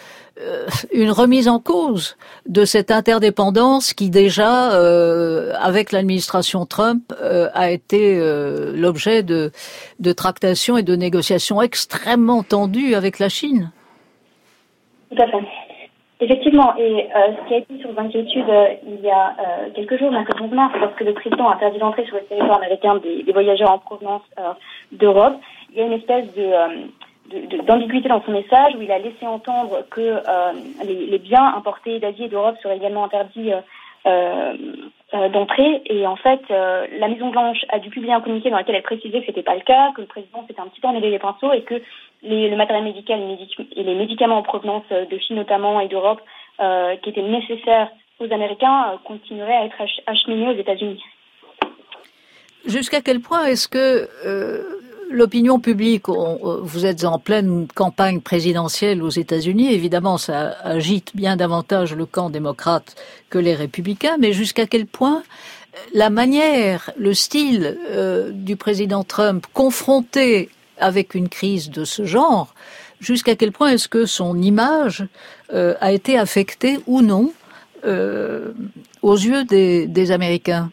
B: une remise en cause de cette interdépendance qui déjà, euh, avec l'administration Trump, euh, a été euh, l'objet de, de tractations et de négociations extrêmement tendues avec la Chine.
E: Tout à fait. Effectivement, et euh, ce qui a été sur les inquiétudes euh, il y a euh, quelques jours, mercredi onze mars, lorsque le président a interdit d'entrer sur le territoire américain des, des voyageurs en provenance euh, d'Europe, il y a une espèce de... Euh, De, de, d'ambiguïté dans son message où il a laissé entendre que euh, les, les biens importés d'Asie et d'Europe seraient également interdits euh, euh, d'entrée. Et en fait, euh, la Maison-Blanche a dû publier un communiqué dans lequel elle précisait que c'était pas le cas, que le président s'était un petit peu emmêlé les pinceaux et que les, le matériel médical et les médicaments en provenance de Chine notamment et d'Europe euh, qui étaient nécessaires aux Américains euh, continueraient à être ach- acheminés aux États-Unis.
B: Jusqu'à quel point est-ce que euh, l'opinion publique, on, vous êtes en pleine campagne présidentielle aux États-Unis, évidemment ça agite bien davantage le camp démocrate que les républicains, mais jusqu'à quel point la manière, le style euh, du président Trump confronté avec une crise de ce genre, jusqu'à quel point est-ce que son image euh, a été affectée ou non euh, aux yeux des, des Américains?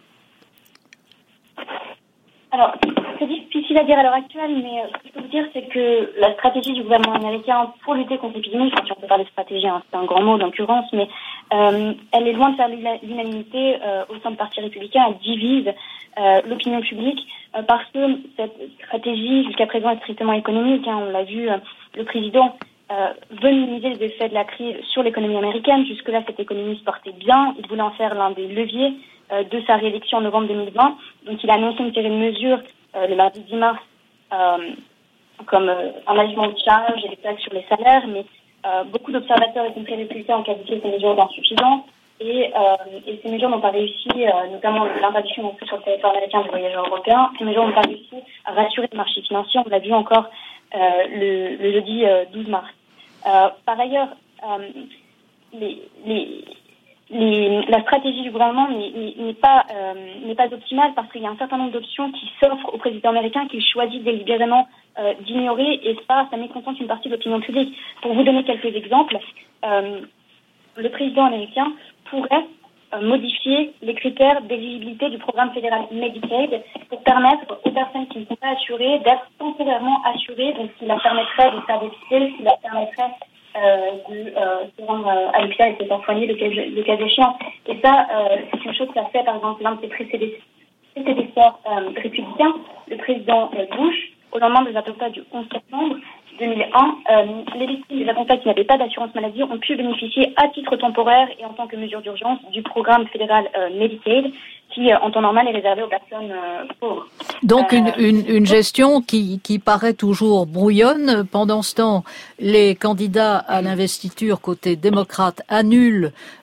E: Alors, c'est difficile à dire à l'heure actuelle, mais ce que je peux vous dire, c'est que la stratégie du gouvernement américain pour lutter contre l'épidémie, enfin, si on peut parler de stratégie, hein, c'est un grand mot en l'occurrence, mais euh, elle est loin de faire l'unanimité euh, au sein du Parti républicain. Elle divise euh, l'opinion publique euh, parce que cette stratégie, jusqu'à présent, est strictement économique. Hein, on l'a vu, euh, le président euh, veut minimiser les effets de la crise sur l'économie américaine. Jusque-là, cette économie se portait bien. Il voulait en faire l'un des leviers de sa réélection en novembre deux mille vingt. Donc il a annoncé une série de mesures euh, le mardi dix mars euh, comme euh, un allègement de charges et des taxes sur les salaires, mais euh, beaucoup d'observateurs, y compris républicains, ont qualifié ces mesures d'insuffisantes et, euh, et ces mesures n'ont pas réussi, euh, notamment l'interdiction non plus sur le territoire américain des voyageurs européens, ces mesures n'ont pas réussi à rassurer le marché financier. On l'a vu encore euh, le, le jeudi euh, douze mars. Euh, par ailleurs, euh, les, les Les, la stratégie du gouvernement n'est, n'est pas euh, n'est pas optimale parce qu'il y a un certain nombre d'options qui s'offrent au président américain qu'il choisit délibérément euh, d'ignorer et ça, ça mécontente une partie de l'opinion publique. Pour vous donner quelques exemples, euh, le président américain pourrait euh, modifier les critères d'éligibilité du programme fédéral Medicaid pour permettre aux personnes qui ne sont pas assurées d'être temporairement assurées, donc ce qui leur permettrait de faire des tests, ce qui leur permettrait Euh, de euh, se rendre euh, à l'hôpital et de se faire soigner le cas, le cas échéant. Et ça, euh, c'est une chose qu'a fait, par exemple, l'un de ses prédécesseurs euh, républicains, le président euh, Bush, au lendemain des attentats du onze septembre deux mille un. Euh, les victimes des attentats qui n'avaient pas d'assurance maladie ont pu bénéficier à titre temporaire et en tant que mesure d'urgence du programme fédéral euh, Medicaid, qui, euh, en temps normal, est réservé aux personnes euh, pauvres.
B: Donc
E: euh,
B: une, une, une gestion qui, qui paraît toujours brouillonne. Pendant ce temps, les candidats à l'investiture côté démocrate annulent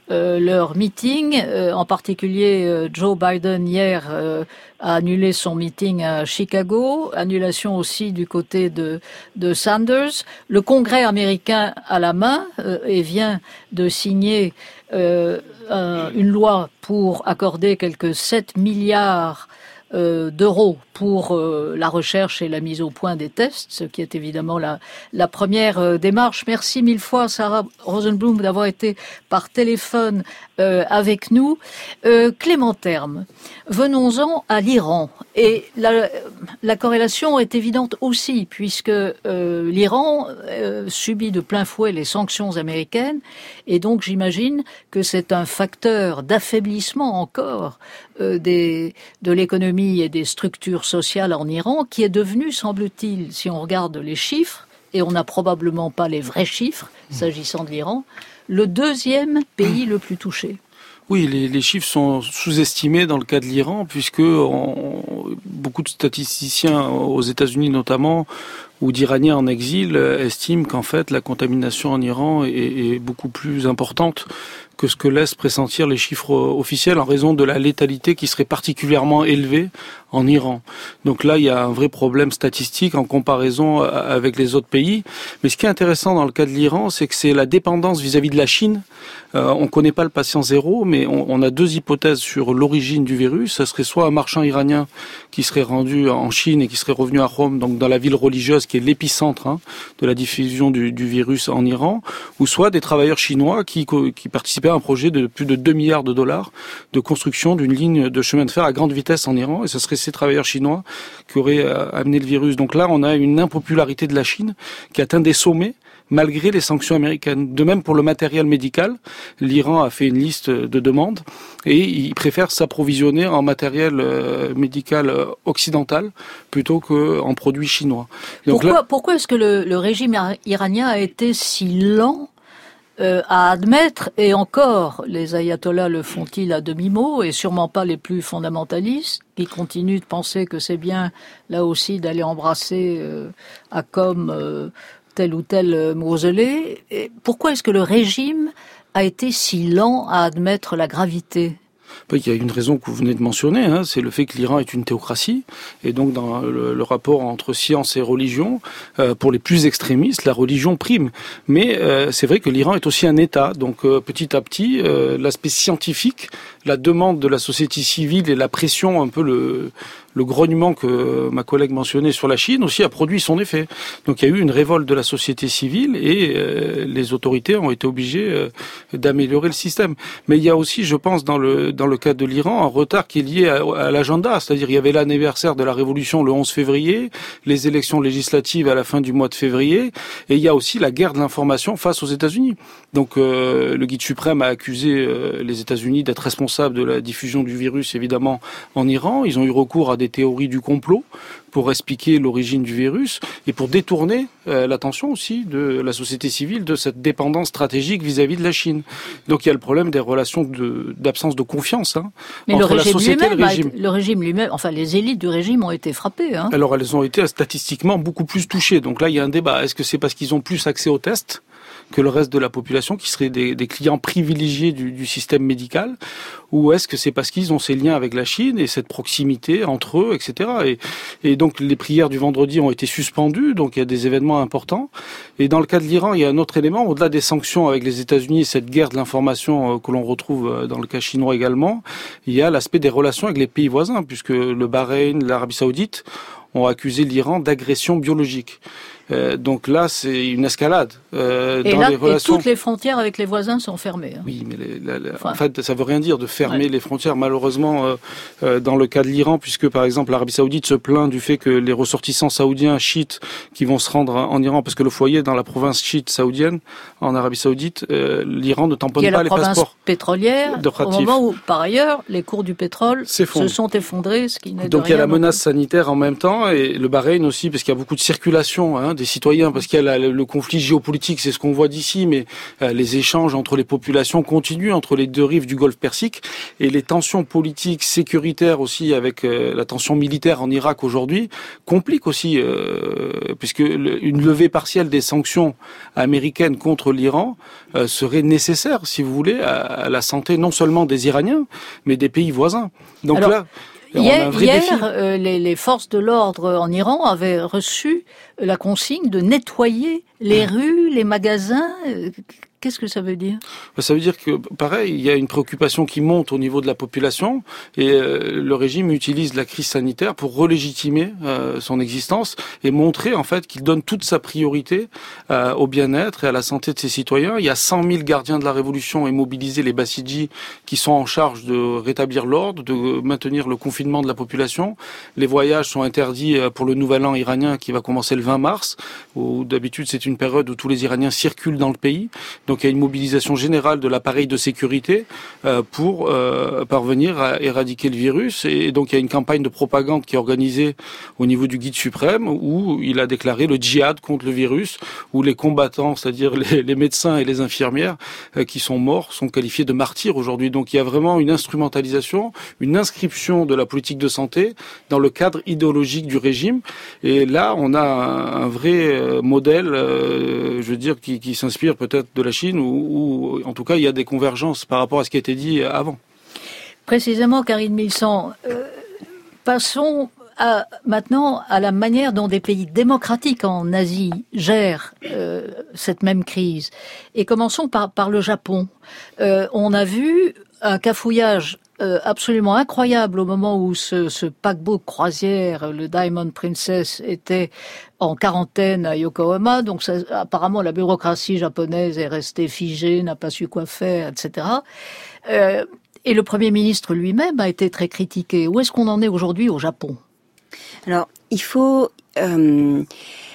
B: euh, leur meeting. Euh, en particulier, euh, Joe Biden hier euh, a annulé son meeting à Chicago. Annulation aussi du côté de, de Sanders. Le Congrès américain a la main euh, et vient de signer euh, un, une loi pour accorder quelques sept milliards Euh, d'euros pour euh, la recherche et la mise au point des tests, ce qui est évidemment la, la première euh, démarche. Merci mille fois, Sarah Rosenblum, d'avoir été par téléphone euh, avec nous. Euh, Clément Terme, venons-en à l'Iran. Et la, la corrélation est évidente aussi, puisque euh, l'Iran euh, subit de plein fouet les sanctions américaines, et donc j'imagine que c'est un facteur d'affaiblissement encore euh, des, de l'économie et des structures sociales en Iran, qui est devenu, semble-t-il, si on regarde les chiffres, et on n'a probablement pas les vrais chiffres s'agissant de l'Iran, le deuxième pays le plus touché.
G: Oui, les, les chiffres sont sous-estimés dans le cas de l'Iran, puisque on, beaucoup de statisticiens aux États-Unis notamment, ou d'Iraniens en exil, estiment qu'en fait la contamination en Iran est, est beaucoup plus importante que ce que laissent pressentir les chiffres officiels en raison de la létalité qui serait particulièrement élevée en Iran. Donc là, il y a un vrai problème statistique en comparaison avec les autres pays. Mais ce qui est intéressant dans le cas de l'Iran, c'est que c'est la dépendance vis-à-vis de la Chine. Euh, on ne connaît pas le patient zéro, mais on, on a deux hypothèses sur l'origine du virus. Ça serait soit un marchand iranien qui serait rendu en Chine et qui serait revenu à Rome, donc dans la ville religieuse qui est l'épicentre hein, de la diffusion du, du virus en Iran, ou soit des travailleurs chinois qui, qui participaient à un projet de plus de deux milliards de dollars de construction d'une ligne de chemin de fer à grande vitesse en Iran, et ce serait ces travailleurs chinois qui auraient amené le virus. Donc là, on a une impopularité de la Chine qui atteint des sommets malgré les sanctions américaines. De même pour le matériel médical, l'Iran a fait une liste de demandes et il préfère s'approvisionner en matériel euh, médical euh, occidental plutôt qu'en produits chinois. Donc
B: pourquoi
G: là,
B: pourquoi est-ce que le, le régime iranien a été si lent euh, à admettre, et encore les ayatollahs le font-ils à demi-mot, et sûrement pas les plus fondamentalistes, qui continuent de penser que c'est bien là aussi d'aller embrasser euh, à Qom euh, tel ou tel mausolée. Et pourquoi est-ce que le régime a été si lent à admettre la gravité ?
G: Il y a une raison que vous venez de mentionner, hein, c'est le fait que l'Iran est une théocratie, et donc dans le, le rapport entre science et religion, euh, pour les plus extrémistes, la religion prime. Mais euh, c'est vrai que l'Iran est aussi un État, donc euh, petit à petit, euh, l'aspect scientifique, la demande de la société civile et la pression, un peu le, le grognement que ma collègue mentionnait sur la Chine aussi a produit son effet. Donc il y a eu une révolte de la société civile et euh, les autorités ont été obligées euh, d'améliorer le système. Mais il y a aussi, je pense, dans le dans le cas de l'Iran, un retard qui est lié à, à l'agenda. C'est-à-dire il y avait l'anniversaire de la Révolution le onze février, les élections législatives à la fin du mois de février, et il y a aussi la guerre de l'information face aux États-Unis. Donc euh, le guide suprême a accusé euh, les États-Unis d'être responsables de la diffusion du virus, évidemment, en Iran. Ils ont eu recours à des théories du complot pour expliquer l'origine du virus et pour détourner euh, l'attention aussi de la société civile de cette dépendance stratégique vis-à-vis de la Chine. Donc il y a le problème des relations de, d'absence de confiance hein,
B: Mais
G: entre
B: le
G: la société et le régime.
B: Le régime lui-même, enfin les élites du régime ont été frappées. Hein.
G: Alors elles ont été statistiquement beaucoup plus touchées. Donc là il y a un débat. Est-ce que c'est parce qu'ils ont plus accès aux tests que le reste de la population, qui seraient des, des clients privilégiés du, du système médical, ou est-ce que c'est parce qu'ils ont ces liens avec la Chine et cette proximité entre eux, et cetera. Et, et donc les prières du vendredi ont été suspendues, donc il y a des événements importants. Et dans le cas de l'Iran, il y a un autre élément, au-delà des sanctions avec les États-Unis, cette guerre de l'information que l'on retrouve dans le cas chinois également, il y a l'aspect des relations avec les pays voisins, puisque le Bahreïn, l'Arabie Saoudite ont accusé l'Iran d'agression biologique. Euh, donc là, c'est une escalade euh,
B: et
G: dans
B: là,
G: les relations.
B: Et toutes les frontières avec les voisins sont fermées. Hein.
G: Oui, mais les, la, la,
B: enfin,
G: en fait, ça veut rien dire de fermer
B: ouais.
G: les frontières. Malheureusement, euh, euh, dans le cas de l'Iran, puisque par exemple l'Arabie Saoudite se plaint du fait que les ressortissants saoudiens chiites qui vont se rendre en Iran, parce que le foyer est dans la province chiite saoudienne en Arabie Saoudite, euh, l'Iran ne tamponne pas les passeports.
B: Il y a la province pétrolière, au moment où, par ailleurs, les cours du pétrole se sont effondrés, ce qui n'est de
G: Donc il y a la
B: non
G: menace sanitaire en même temps. l'Iran et le Bahreïn aussi, parce qu'il y a beaucoup de circulation hein, des citoyens, parce qu'il y a la, le conflit géopolitique, c'est ce qu'on voit d'ici, mais euh, les échanges entre les populations continuent entre les deux rives du Golfe Persique, et les tensions politiques, sécuritaires aussi, avec euh, la tension militaire en Irak aujourd'hui, compliquent aussi, euh, puisque le, une levée partielle des sanctions américaines contre l'Iran euh, serait nécessaire, si vous voulez, à, à la santé non seulement des Iraniens, mais des pays voisins. Donc Alors, là...
B: Hier, hier euh, les, les forces de l'ordre en Iran avaient reçu la consigne de nettoyer les rues, les magasins. Qu'est-ce que ça veut dire ?
G: Ça veut dire que, pareil, il y a une préoccupation qui monte au niveau de la population et euh, le régime utilise la crise sanitaire pour relégitimer euh, son existence et montrer en fait qu'il donne toute sa priorité euh, au bien-être et à la santé de ses citoyens. Il y a cent mille gardiens de la révolution et mobilisés, les Bassidji, qui sont en charge de rétablir l'ordre, de maintenir le confinement de la population. Les voyages sont interdits pour le nouvel an iranien qui va commencer le vingt mars, où d'habitude c'est une période où tous les Iraniens circulent dans le pays. Donc il y a une mobilisation générale de l'appareil de sécurité euh, pour euh, parvenir à éradiquer le virus. Et donc il y a une campagne de propagande qui est organisée au niveau du guide suprême où il a déclaré le djihad contre le virus, où les combattants, c'est-à-dire les, les médecins et les infirmières euh, qui sont morts, sont qualifiés de martyrs aujourd'hui. Donc il y a vraiment une instrumentalisation, une inscription de la politique de santé dans le cadre idéologique du régime. Et là, on a un, un vrai modèle, euh, je veux dire, qui, qui s'inspire peut-être de la Chine, où, où en tout cas il y a des convergences par rapport à ce qui a été dit avant.
B: Précisément, Karine Milsan, euh, passons à, maintenant à la manière dont des pays démocratiques en Asie gèrent euh, cette même crise. Et commençons par, par le Japon. Euh, on a vu un cafouillage Euh, absolument incroyable au moment où ce, ce paquebot de croisière, le Diamond Princess, était en quarantaine à Yokohama. Donc ça, apparemment la bureaucratie japonaise est restée figée, n'a pas su quoi faire, et cetera. Euh, et le Premier ministre lui-même a été très critiqué. Où est-ce qu'on en est aujourd'hui au Japon ?
F: Alors, il faut... Euh...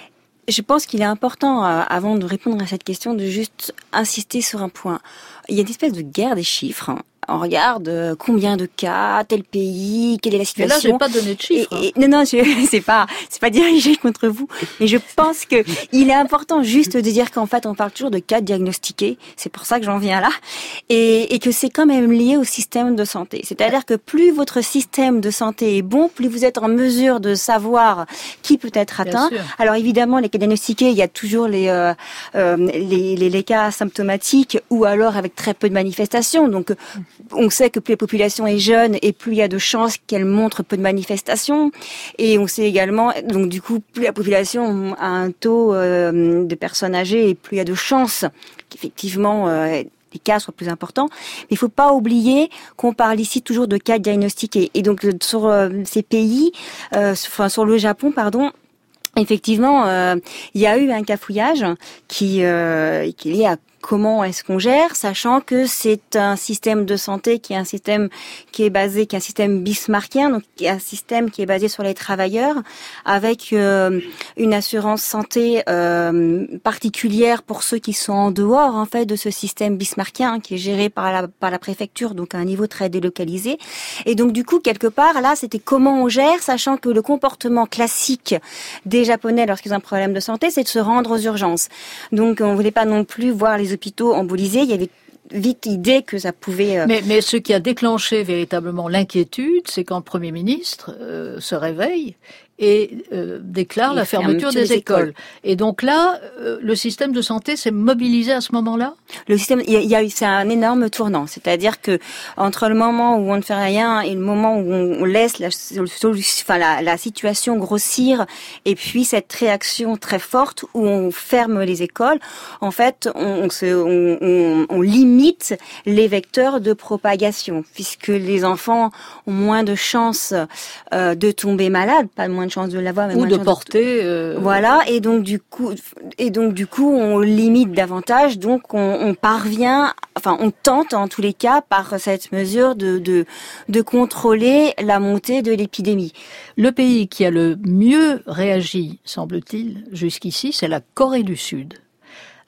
F: Je pense qu'il est important, euh, avant de répondre à cette question, de juste insister sur un point. Il y a une espèce de guerre des chiffres. On regarde euh, combien de cas, tel pays, quelle est la situation.
B: Mais là, j'ai pas donné de chiffres.
F: Et, et, non, non, je, c'est pas, c'est pas dirigé contre vous. Mais je pense que il est important juste de dire qu'en fait, on parle toujours de cas diagnostiqués. C'est pour ça que j'en viens là. Et, et que c'est quand même lié au système de santé. C'est-à-dire que plus votre système de santé est bon, plus vous êtes en mesure de savoir qui peut être atteint. Alors évidemment, les cas diagnostiqués, il y a toujours les, euh, euh, les, les, les cas symptomatiques ou alors avec très peu de manifestations. Donc, on sait que plus la population est jeune et plus il y a de chances qu'elle montre peu de manifestations. Et on sait également, donc du coup, plus la population a un taux euh, de personnes âgées et plus il y a de chances qu'effectivement euh, les cas soient plus importants. Mais il faut pas oublier qu'on parle ici toujours de cas diagnostiqués. Et donc sur euh, ces pays, euh, enfin sur le Japon, pardon. Effectivement, euh, il y a eu un cafouillage qui, euh, qui est lié à comment est-ce qu'on gère, sachant que c'est un système de santé qui est un système qui est basé, qui est un système bismarckien, donc qui est un système qui est basé sur les travailleurs, avec euh, une assurance santé euh, particulière pour ceux qui sont en dehors en fait de ce système bismarckien qui est géré par la par la préfecture, donc à un niveau très délocalisé. Et donc du coup quelque part là, c'était comment on gère, sachant que le comportement classique des Japonais lorsqu'ils ont un problème de santé, c'est de se rendre aux urgences. Donc on voulait pas non plus voir les hôpitaux embolisés, il y avait vite idée que ça pouvait... Euh...
B: Mais, mais ce qui a déclenché véritablement l'inquiétude, c'est quand le Premier ministre euh, se réveille et euh, déclare et la fermeture, fermeture des, des écoles. écoles. Et donc là, euh, le système de santé s'est mobilisé à ce moment-là ?
F: Le système, il y a, il y a eu, c'est un énorme tournant. C'est-à-dire que entre le moment où on ne fait rien et le moment où on laisse la, enfin, la, la situation grossir, et puis cette réaction très forte où on ferme les écoles, en fait, on, on, se, on, on, on limite les vecteurs de propagation, puisque les enfants ont moins de chances euh, de tomber malades, pas moins de chance de l'avoir, mais
B: ou
F: moins
B: de,
F: de
B: porter. Euh...
F: Voilà, et donc du coup, et donc du coup, on limite davantage. Donc on, on parvient, enfin, on tente en tous les cas par cette mesure de de de contrôler la montée de l'épidémie.
B: Le pays qui a le mieux réagi, semble-t-il, jusqu'ici, c'est la Corée du Sud.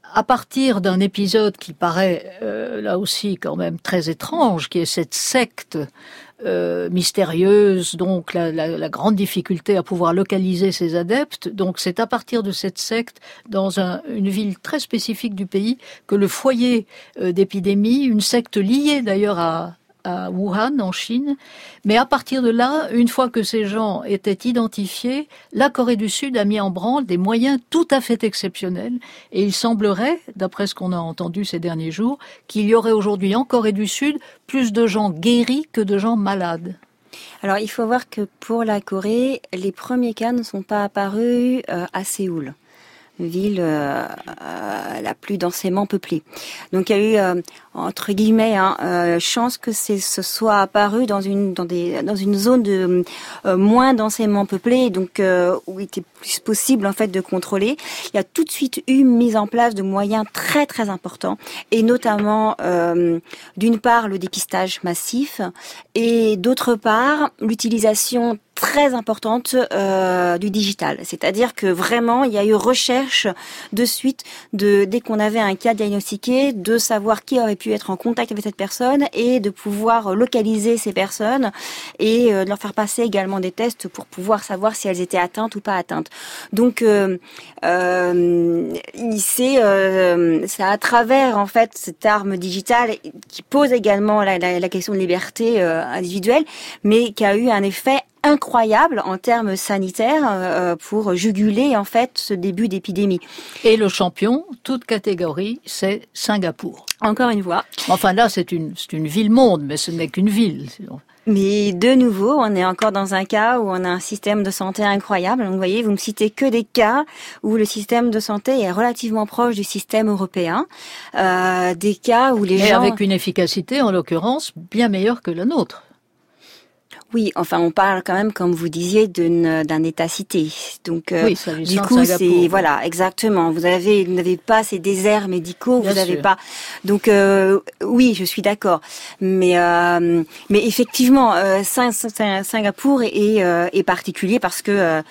B: à partir d'un épisode qui paraît euh, là aussi quand même très étrange, qui est cette secte euh, mystérieuse, donc la, la, la grande difficulté à pouvoir localiser ses adeptes. Donc c'est à partir de cette secte, dans un, une ville très spécifique du pays, que le foyer euh, d'épidémie, une secte liée d'ailleurs à à Wuhan, en Chine. Mais à partir de là, une fois que ces gens étaient identifiés, la Corée du Sud a mis en branle des moyens tout à fait exceptionnels. Et il semblerait, d'après ce qu'on a entendu ces derniers jours, qu'il y aurait aujourd'hui en Corée du Sud plus de gens guéris que de gens malades.
F: Alors, il faut voir que pour la Corée, les premiers cas ne sont pas apparus euh, à Séoul, ville euh, euh, la plus densément peuplée. Donc il y a eu euh, entre guillemets hein, euh, chance que c'est, ce soit apparu dans une dans des dans une zone de euh, moins densément peuplée, donc euh, où il était plus possible en fait de contrôler. Il y a tout de suite eu mise en place de moyens très très importants, et notamment euh, d'une part le dépistage massif, et d'autre part l'utilisation très importante euh, du digital. C'est-à-dire que vraiment, il y a eu recherche de suite, de dès qu'on avait un cas diagnostiqué, de savoir qui aurait pu être en contact avec cette personne et de pouvoir localiser ces personnes et euh, de leur faire passer également des tests pour pouvoir savoir si elles étaient atteintes ou pas atteintes. Donc, euh, euh, c'est, euh, c'est à travers en fait cette arme digitale qui pose également la, la, la question de liberté euh, individuelle, mais qui a eu un effet incroyable en termes sanitaires euh, pour juguler en fait ce début d'épidémie.
B: Et le champion, toute catégorie, c'est Singapour.
F: Encore une fois.
B: Enfin là, c'est une c'est une ville-monde, mais ce n'est qu'une ville.
F: Mais de nouveau, on est encore dans un cas où on a un système de santé incroyable. Donc, vous voyez, vous me citez que des cas où le système de santé est relativement proche du système européen. Euh, des cas où les
B: Et
F: gens...
B: avec une efficacité, en l'occurrence, bien meilleure que la nôtre.
F: Oui, enfin, on parle quand même, comme vous disiez, d'une, d'un état-cité. Donc, euh,
B: oui, ça lui
F: du coup,
B: Singapour.
F: c'est voilà, exactement. Vous avez, vous n'avez pas ces déserts médicaux,
B: Bien
F: vous n'avez
B: sûr.
F: pas. Donc, euh, oui, je suis d'accord. Mais, euh, mais effectivement, euh, Singapour est, euh, est particulier parce que euh,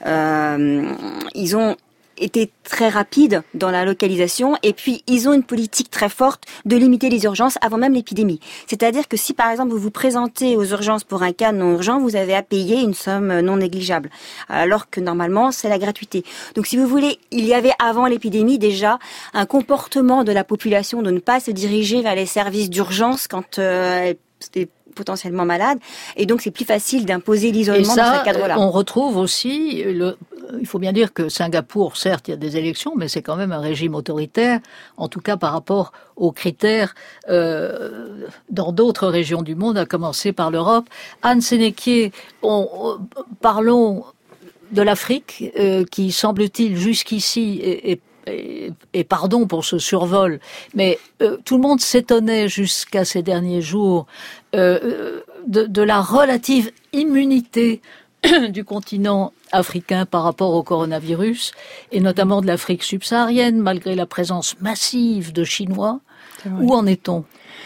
F: euh, ils ont été très rapides dans la localisation, et puis ils ont une politique très forte de limiter les urgences avant même l'épidémie. C'est-à-dire que si par exemple vous vous présentez aux urgences pour un cas non urgent, vous avez à payer une somme non négligeable, alors que normalement c'est la gratuité. Donc si vous voulez, il y avait avant l'épidémie déjà un comportement de la population de ne pas se diriger vers les services d'urgence quand euh, c'était potentiellement malade, et donc c'est plus facile d'imposer l'isolement
B: ça,
F: dans ce cadre-là.
B: On retrouve aussi, le, il faut bien dire que Singapour, certes, il y a des élections, mais c'est quand même un régime autoritaire, en tout cas par rapport aux critères euh, dans d'autres régions du monde, à commencer par l'Europe. Anne Sénéquier, on, on, parlons de l'Afrique, euh, qui semble-t-il jusqu'ici est, est Et, et pardon pour ce survol, mais euh, tout le monde s'étonnait jusqu'à ces derniers jours euh, de, de la relative immunité du continent africain par rapport au coronavirus, et notamment de l'Afrique subsaharienne, malgré la présence massive de Chinois. Où en est-on ?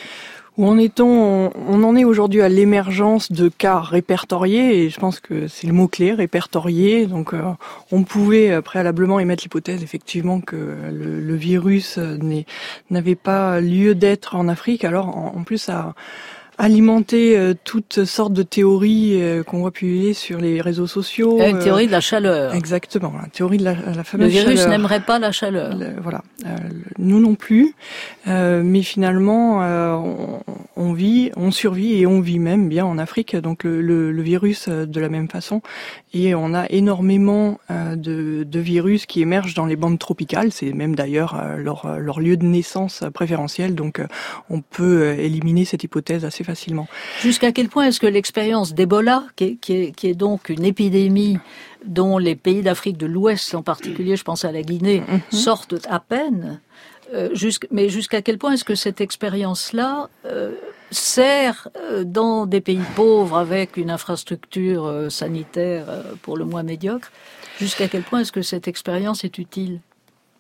D: Où en est-on ? On en est aujourd'hui à l'émergence de cas répertoriés, et je pense que c'est le mot-clé, répertorié. Donc euh, on pouvait préalablement émettre l'hypothèse effectivement que le, le virus n'avait pas lieu d'être en Afrique. Alors en, en plus ça alimenter euh, toutes sortes de théories euh, qu'on voit publier sur les réseaux sociaux.
B: Une théorie euh, de la chaleur.
D: Exactement, la théorie de la, la fameuse
B: chaleur. Le virus
D: chaleur.
B: n'aimerait pas la chaleur.
D: Le, voilà, euh, nous non plus, euh, mais finalement euh, on, on vit, on survit et on vit même bien en Afrique, donc le, le, le virus euh, de la même façon, et on a énormément euh, de, de virus qui émergent dans les bandes tropicales, c'est même d'ailleurs euh, leur, leur lieu de naissance préférentiel, donc euh, on peut euh, éliminer cette hypothèse assez facilement.
B: Jusqu'à quel point est-ce que l'expérience d'Ebola, qui est, qui est, qui est donc une épidémie dont les pays d'Afrique de l'Ouest en particulier, je pense à la Guinée, mm-hmm. sortent à peine, euh, jusqu', mais jusqu'à quel point est-ce que cette expérience-là euh, sert euh, dans des pays pauvres avec une infrastructure euh, sanitaire euh, pour le moins médiocre, jusqu'à quel point est-ce que cette expérience est utile ?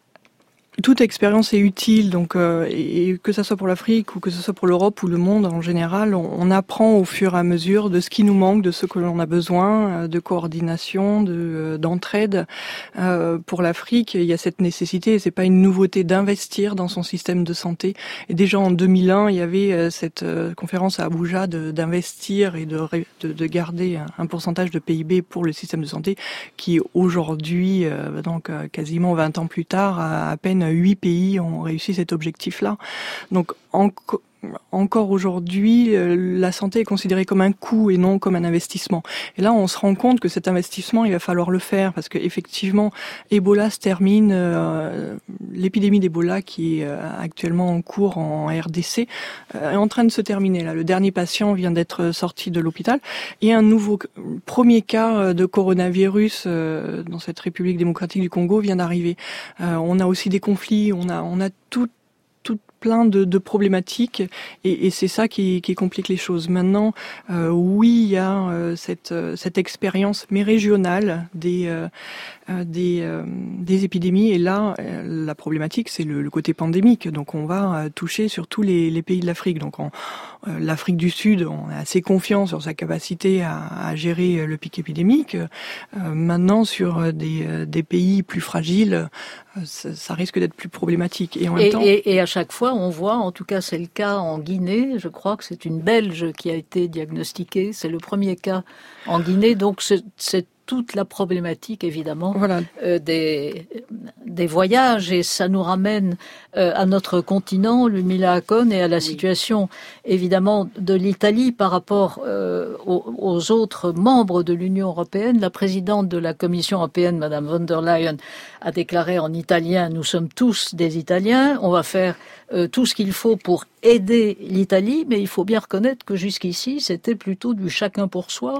D: toute expérience est utile, donc euh, et, et que ça soit pour l'Afrique ou que ce soit pour l'Europe ou le monde en général, on, on apprend au fur et à mesure de ce qui nous manque, de ce que l'on a besoin, de coordination, de d'entraide. Euh, pour l'Afrique, il y a cette nécessité, et c'est pas une nouveauté, d'investir dans son système de santé. Et déjà en deux mille un, il y avait cette euh, conférence à Abuja de, d'investir et de, de, de garder un, un pourcentage de P I B pour le système de santé, qui aujourd'hui, euh, donc euh, quasiment vingt ans plus tard, a à peine huit pays ont réussi cet objectif-là. Donc, en, encore aujourd'hui, la santé est considérée comme un coût et non comme un investissement. Et là, on se rend compte que cet investissement, il va falloir le faire parce que effectivement, Ebola se termine. Euh, l'épidémie d'Ebola qui est actuellement en cours en R D C euh, est en train de se terminer. Là, le dernier patient vient d'être sorti de l'hôpital et un nouveau premier cas de coronavirus euh, dans cette République démocratique du Congo vient d'arriver. Euh, on a aussi des conflits, on a on a tout tout plein de, de problématiques et, et c'est ça qui, qui complique les choses. Maintenant, euh, oui, il y a euh, cette, cette expérience, mais régionale, des, euh, des, euh, des épidémies. Et là, euh, la problématique, c'est le, le côté pandémique. Donc, on va euh, toucher sur tous les, les pays de l'Afrique. Donc, en, euh, l'Afrique du Sud, on est assez confiant sur sa capacité à, à gérer le pic épidémique. Euh, maintenant, sur des, des pays plus fragiles, euh, ça, ça risque d'être plus problématique. Et en même
B: et,
D: temps,
B: et, et à chaque fois, on voit, en tout cas c'est le cas en Guinée, je crois que c'est une Belge qui a été diagnostiquée, c'est le premier cas en Guinée, donc c'est, c'est toute la problématique évidemment
D: voilà.
B: euh, des, des voyages et ça nous ramène euh, à notre continent, l'Humila Akon, et à la situation oui. évidemment de l'Italie par rapport euh, aux, aux autres membres de l'Union européenne. La présidente de la Commission européenne, Madame von der Leyen, a déclaré en italien « Nous sommes tous des Italiens, on va faire euh, tout ce qu'il faut pour aider l'Italie », mais il faut bien reconnaître que jusqu'ici c'était plutôt du chacun pour soi.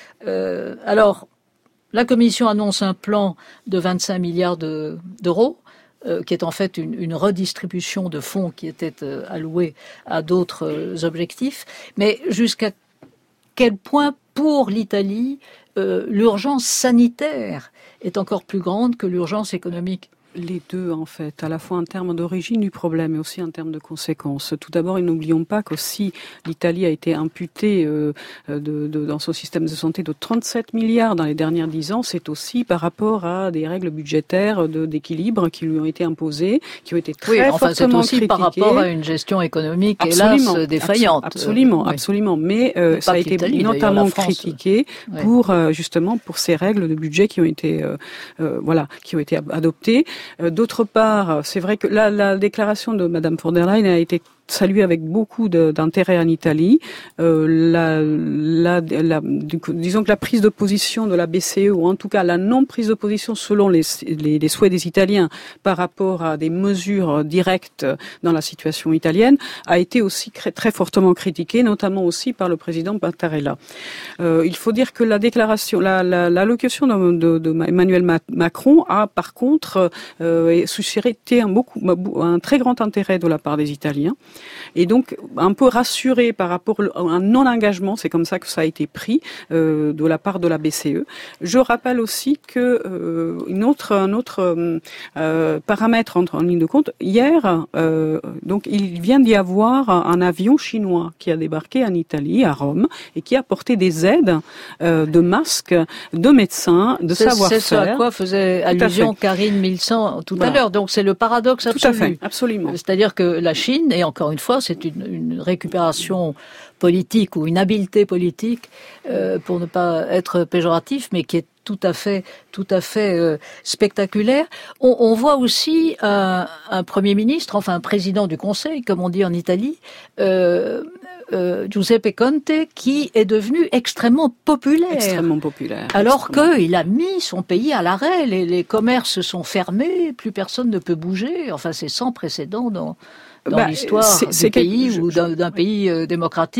B: Euh, alors la Commission annonce un plan de vingt-cinq milliards de, d'euros, euh, qui est en fait une, une redistribution de fonds qui étaient euh, alloués à d'autres euh, objectifs. Mais jusqu'à quel point, pour l'Italie, euh, l'urgence sanitaire est encore plus grande que l'urgence économique ?
C: Les deux, en fait, à la fois en termes d'origine du problème et aussi en termes de conséquences. Tout d'abord, n'oublions pas qu'aussi l'Italie a été imputée euh, de, de, dans son système de santé de trente-sept milliards dans les dernières dix ans. C'est aussi par rapport à des règles budgétaires de, d'équilibre qui lui ont été imposées, qui ont été très
B: oui, enfin,
C: fortement
B: c'est aussi
C: critiquées.
B: Par rapport à une gestion économique,
C: absolument,
B: hélas, défaillante.
C: Absolument,
B: oui.
C: absolument. Mais euh, ça a été notamment critiqué oui. pour euh, justement pour ces règles de budget qui ont été euh, euh, voilà, qui ont été adoptées. D'autre part, c'est vrai que la, la déclaration de Madame von der Leyen a été saluée avec beaucoup de, d'intérêt en Italie. Euh, la, la, la, disons que la prise de position de la B C E, ou en tout cas la non prise de position selon les, les, les souhaits des Italiens par rapport à des mesures directes dans la situation italienne, a été aussi très, très fortement critiquée, notamment aussi par le président Mattarella. Euh, il faut dire que la déclaration, la, la, l'allocution de, de, de Emmanuel Macron a par contre euh, suscité un, beaucoup, un très grand intérêt de la part des Italiens. Et donc, un peu rassuré par rapport à un non-engagement, c'est comme ça que ça a été pris euh, de la part de la B C E. Je rappelle aussi que euh, une autre, un autre euh, paramètre en, en ligne de compte, hier, euh, donc il vient d'y avoir un avion chinois qui a débarqué en Italie, à Rome, et qui a apporté des aides euh, de masques, de médecins, de
B: c'est,
C: savoir-faire.
B: C'est ce à quoi faisait allusion Karine Milsan tout voilà. à l'heure. Donc c'est le paradoxe absolu.
C: Tout à fait, absolument.
B: C'est-à-dire que la Chine, et encore une fois, c'est une, une récupération politique ou une habileté politique, euh, pour ne pas être péjoratif, mais qui est tout à fait, tout à fait euh, spectaculaire. On, on voit aussi un, un Premier ministre, enfin un président du Conseil, comme on dit en Italie, euh, euh, Giuseppe Conte, qui est devenu extrêmement populaire.
C: Extrêmement populaire.
B: Alors
C: extrêmement.
B: qu'il a mis son pays à l'arrêt. Les, les commerces sont fermés, plus personne ne peut bouger. Enfin, c'est sans précédent dans... dans bah, l'histoire c'est, du c'est pays que, je, ou d'un, d'un pays euh, démocratique.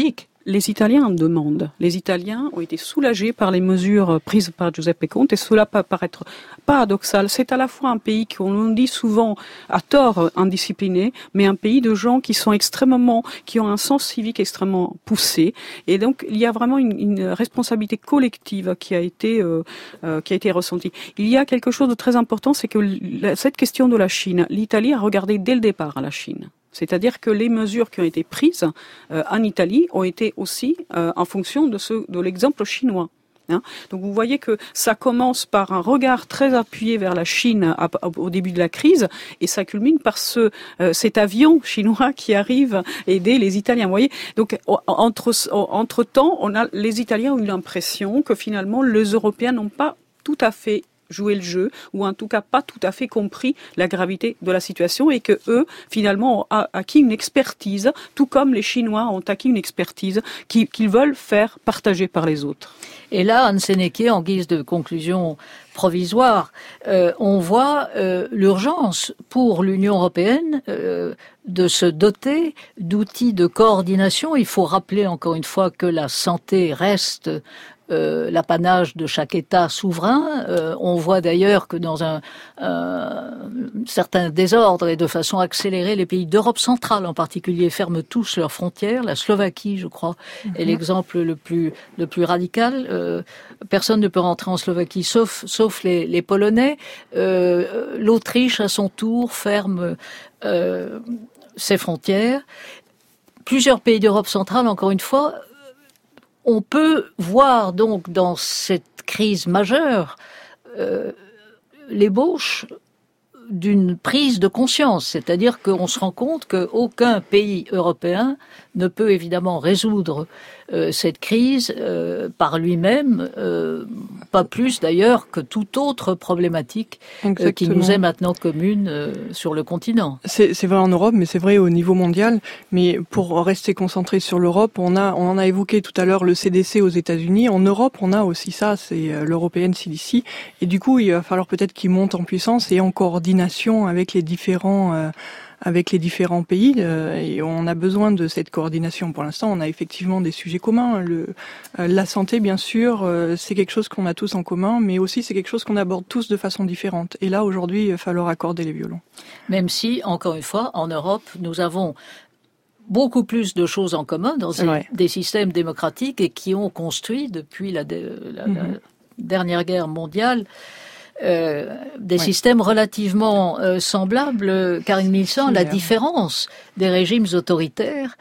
C: les Italiens en demandent. Les Italiens ont été soulagés par les mesures prises par Giuseppe Conte, et cela peut paraître paradoxal. C'est à la fois un pays qu'on dit souvent à tort indiscipliné, mais un pays de gens qui sont extrêmement, qui ont un sens civique extrêmement poussé. Et donc il y a vraiment une, une responsabilité collective qui a été euh, euh, qui a été ressentie. Il y a quelque chose de très important, c'est que la, cette question de la Chine, l'Italie a regardé dès le départ à la Chine. C'est-à-dire que les mesures qui ont été prises euh, en Italie ont été aussi euh, en fonction de, ce, de l'exemple chinois. Hein. Donc vous voyez que ça commence par un regard très appuyé vers la Chine à, à, au début de la crise, et ça culmine par ce euh, cet avion chinois qui arrive aider les Italiens. Vous voyez, donc entre entre temps, on a les Italiens ont eu l'impression que finalement les Européens n'ont pas tout à fait jouer le jeu, ou en tout cas pas tout à fait compris la gravité de la situation, et que eux, finalement, ont acquis une expertise, tout comme les Chinois ont acquis une expertise qu'ils, qu'ils veulent faire partager par les autres.
B: Et là, Anne Sénéquier, en guise de conclusion provisoire, euh, on voit euh, l'urgence pour l'Union européenne euh, de se doter d'outils de coordination. Il faut rappeler encore une fois que la santé reste Euh, l'apanage de chaque État souverain. Euh, on voit d'ailleurs que dans un, un certain désordre et de façon accélérée, les pays d'Europe centrale en particulier ferment tous leurs frontières. La Slovaquie, je crois, mm-hmm. est l'exemple le plus le plus radical. Euh, personne ne peut rentrer en Slovaquie sauf sauf les, les Polonais. Euh, L'Autriche, à son tour, ferme euh, ses frontières. Plusieurs pays d'Europe centrale, encore une fois. On peut voir donc dans cette crise majeure euh, l'ébauche d'une prise de conscience, c'est-à-dire qu'on se rend compte qu'aucun pays européen ne peut évidemment résoudre euh, cette crise euh, par lui-même, euh, pas plus d'ailleurs que toute autre problématique euh, qui nous est maintenant commune euh, sur le continent.
D: C'est, c'est vrai en Europe, mais c'est vrai au niveau mondial. Mais pour rester concentré sur l'Europe, on a, on en a évoqué tout à l'heure le C D C aux États-Unis. En Europe, on a aussi ça, c'est l'European C D C. Et du coup, il va falloir peut-être qu'il monte en puissance et en coordination avec les différents euh, avec les différents pays, euh, et on a besoin de cette coordination. Pour l'instant, on a effectivement des sujets communs. Le, euh, la santé, bien sûr, euh, c'est quelque chose qu'on a tous en commun, mais aussi c'est quelque chose qu'on aborde tous de façon différente. Et là, aujourd'hui, il va falloir accorder les violons. Même si, encore une fois, en Europe, nous avons beaucoup plus de choses en commun dans ces, des systèmes démocratiques et qui ont construit depuis la, la, mm-hmm. la dernière guerre mondiale Euh, des ouais. systèmes relativement euh, semblables. Karine Milsan, la différence des régimes autoritaires.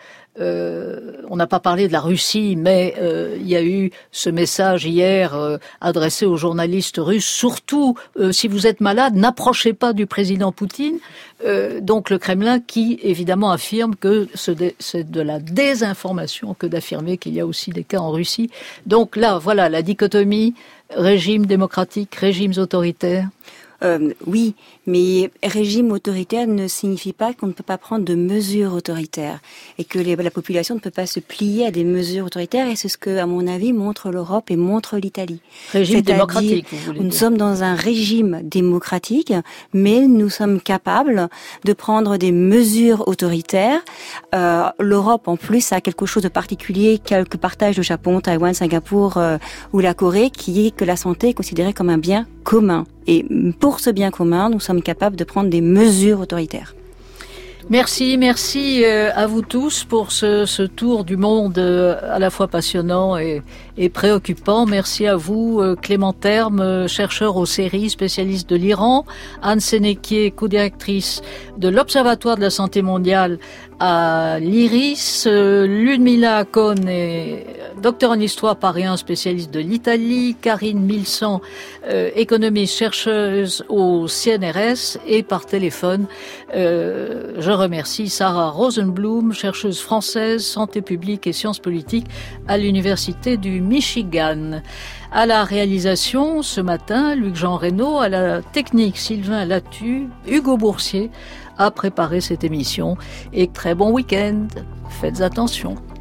D: Euh, on n'a pas parlé de la Russie, mais euh, il y a eu ce message hier euh, adressé aux journalistes russes. Surtout, euh, si vous êtes malade, n'approchez pas du président Poutine. Euh, donc le Kremlin qui, évidemment, affirme que c'est de la désinformation que d'affirmer qu'il y a aussi des cas en Russie. Donc là, voilà, la dichotomie régime démocratique, régimes autoritaires.
F: Euh, oui, mais régime autoritaire ne signifie pas qu'on ne peut pas prendre de mesures autoritaires et que les, la population ne peut pas se plier à des mesures autoritaires, et c'est ce que, à mon avis, montre l'Europe et montre l'Italie.
B: Régime démocratique, vous voulez dire.
F: Nous sommes dans un régime démocratique, mais nous sommes capables de prendre des mesures autoritaires. Euh, L'Europe, en plus, a quelque chose de particulier que partagent le Japon, Taïwan, Singapour euh, ou la Corée, qui est que la santé est considérée comme un bien commun. Et pour ce bien commun, nous sommes capables de prendre des mesures autoritaires.
B: Merci, merci à vous tous pour ce, ce tour du monde à la fois passionnant et, et préoccupant. Merci à vous, Clément Terme, chercheur au C E R I, spécialiste de l'Iran, Anne Sénéquier, co-directrice de l'Observatoire de la santé mondiale à l'Iris, Ludmila Cohn, docteur en histoire par un spécialiste de l'Italie, Karine Milsan, euh, économiste chercheuse au C N R S, et par téléphone, euh, je remercie Sarah Rosenblum, chercheuse française, santé publique et sciences politiques à l'Université du Michigan. À la réalisation, ce matin, Luc-Jean Reynaud, à la technique, Sylvain Latu, Hugo Boursier a préparé cette émission. Et très bon week-end. Faites attention.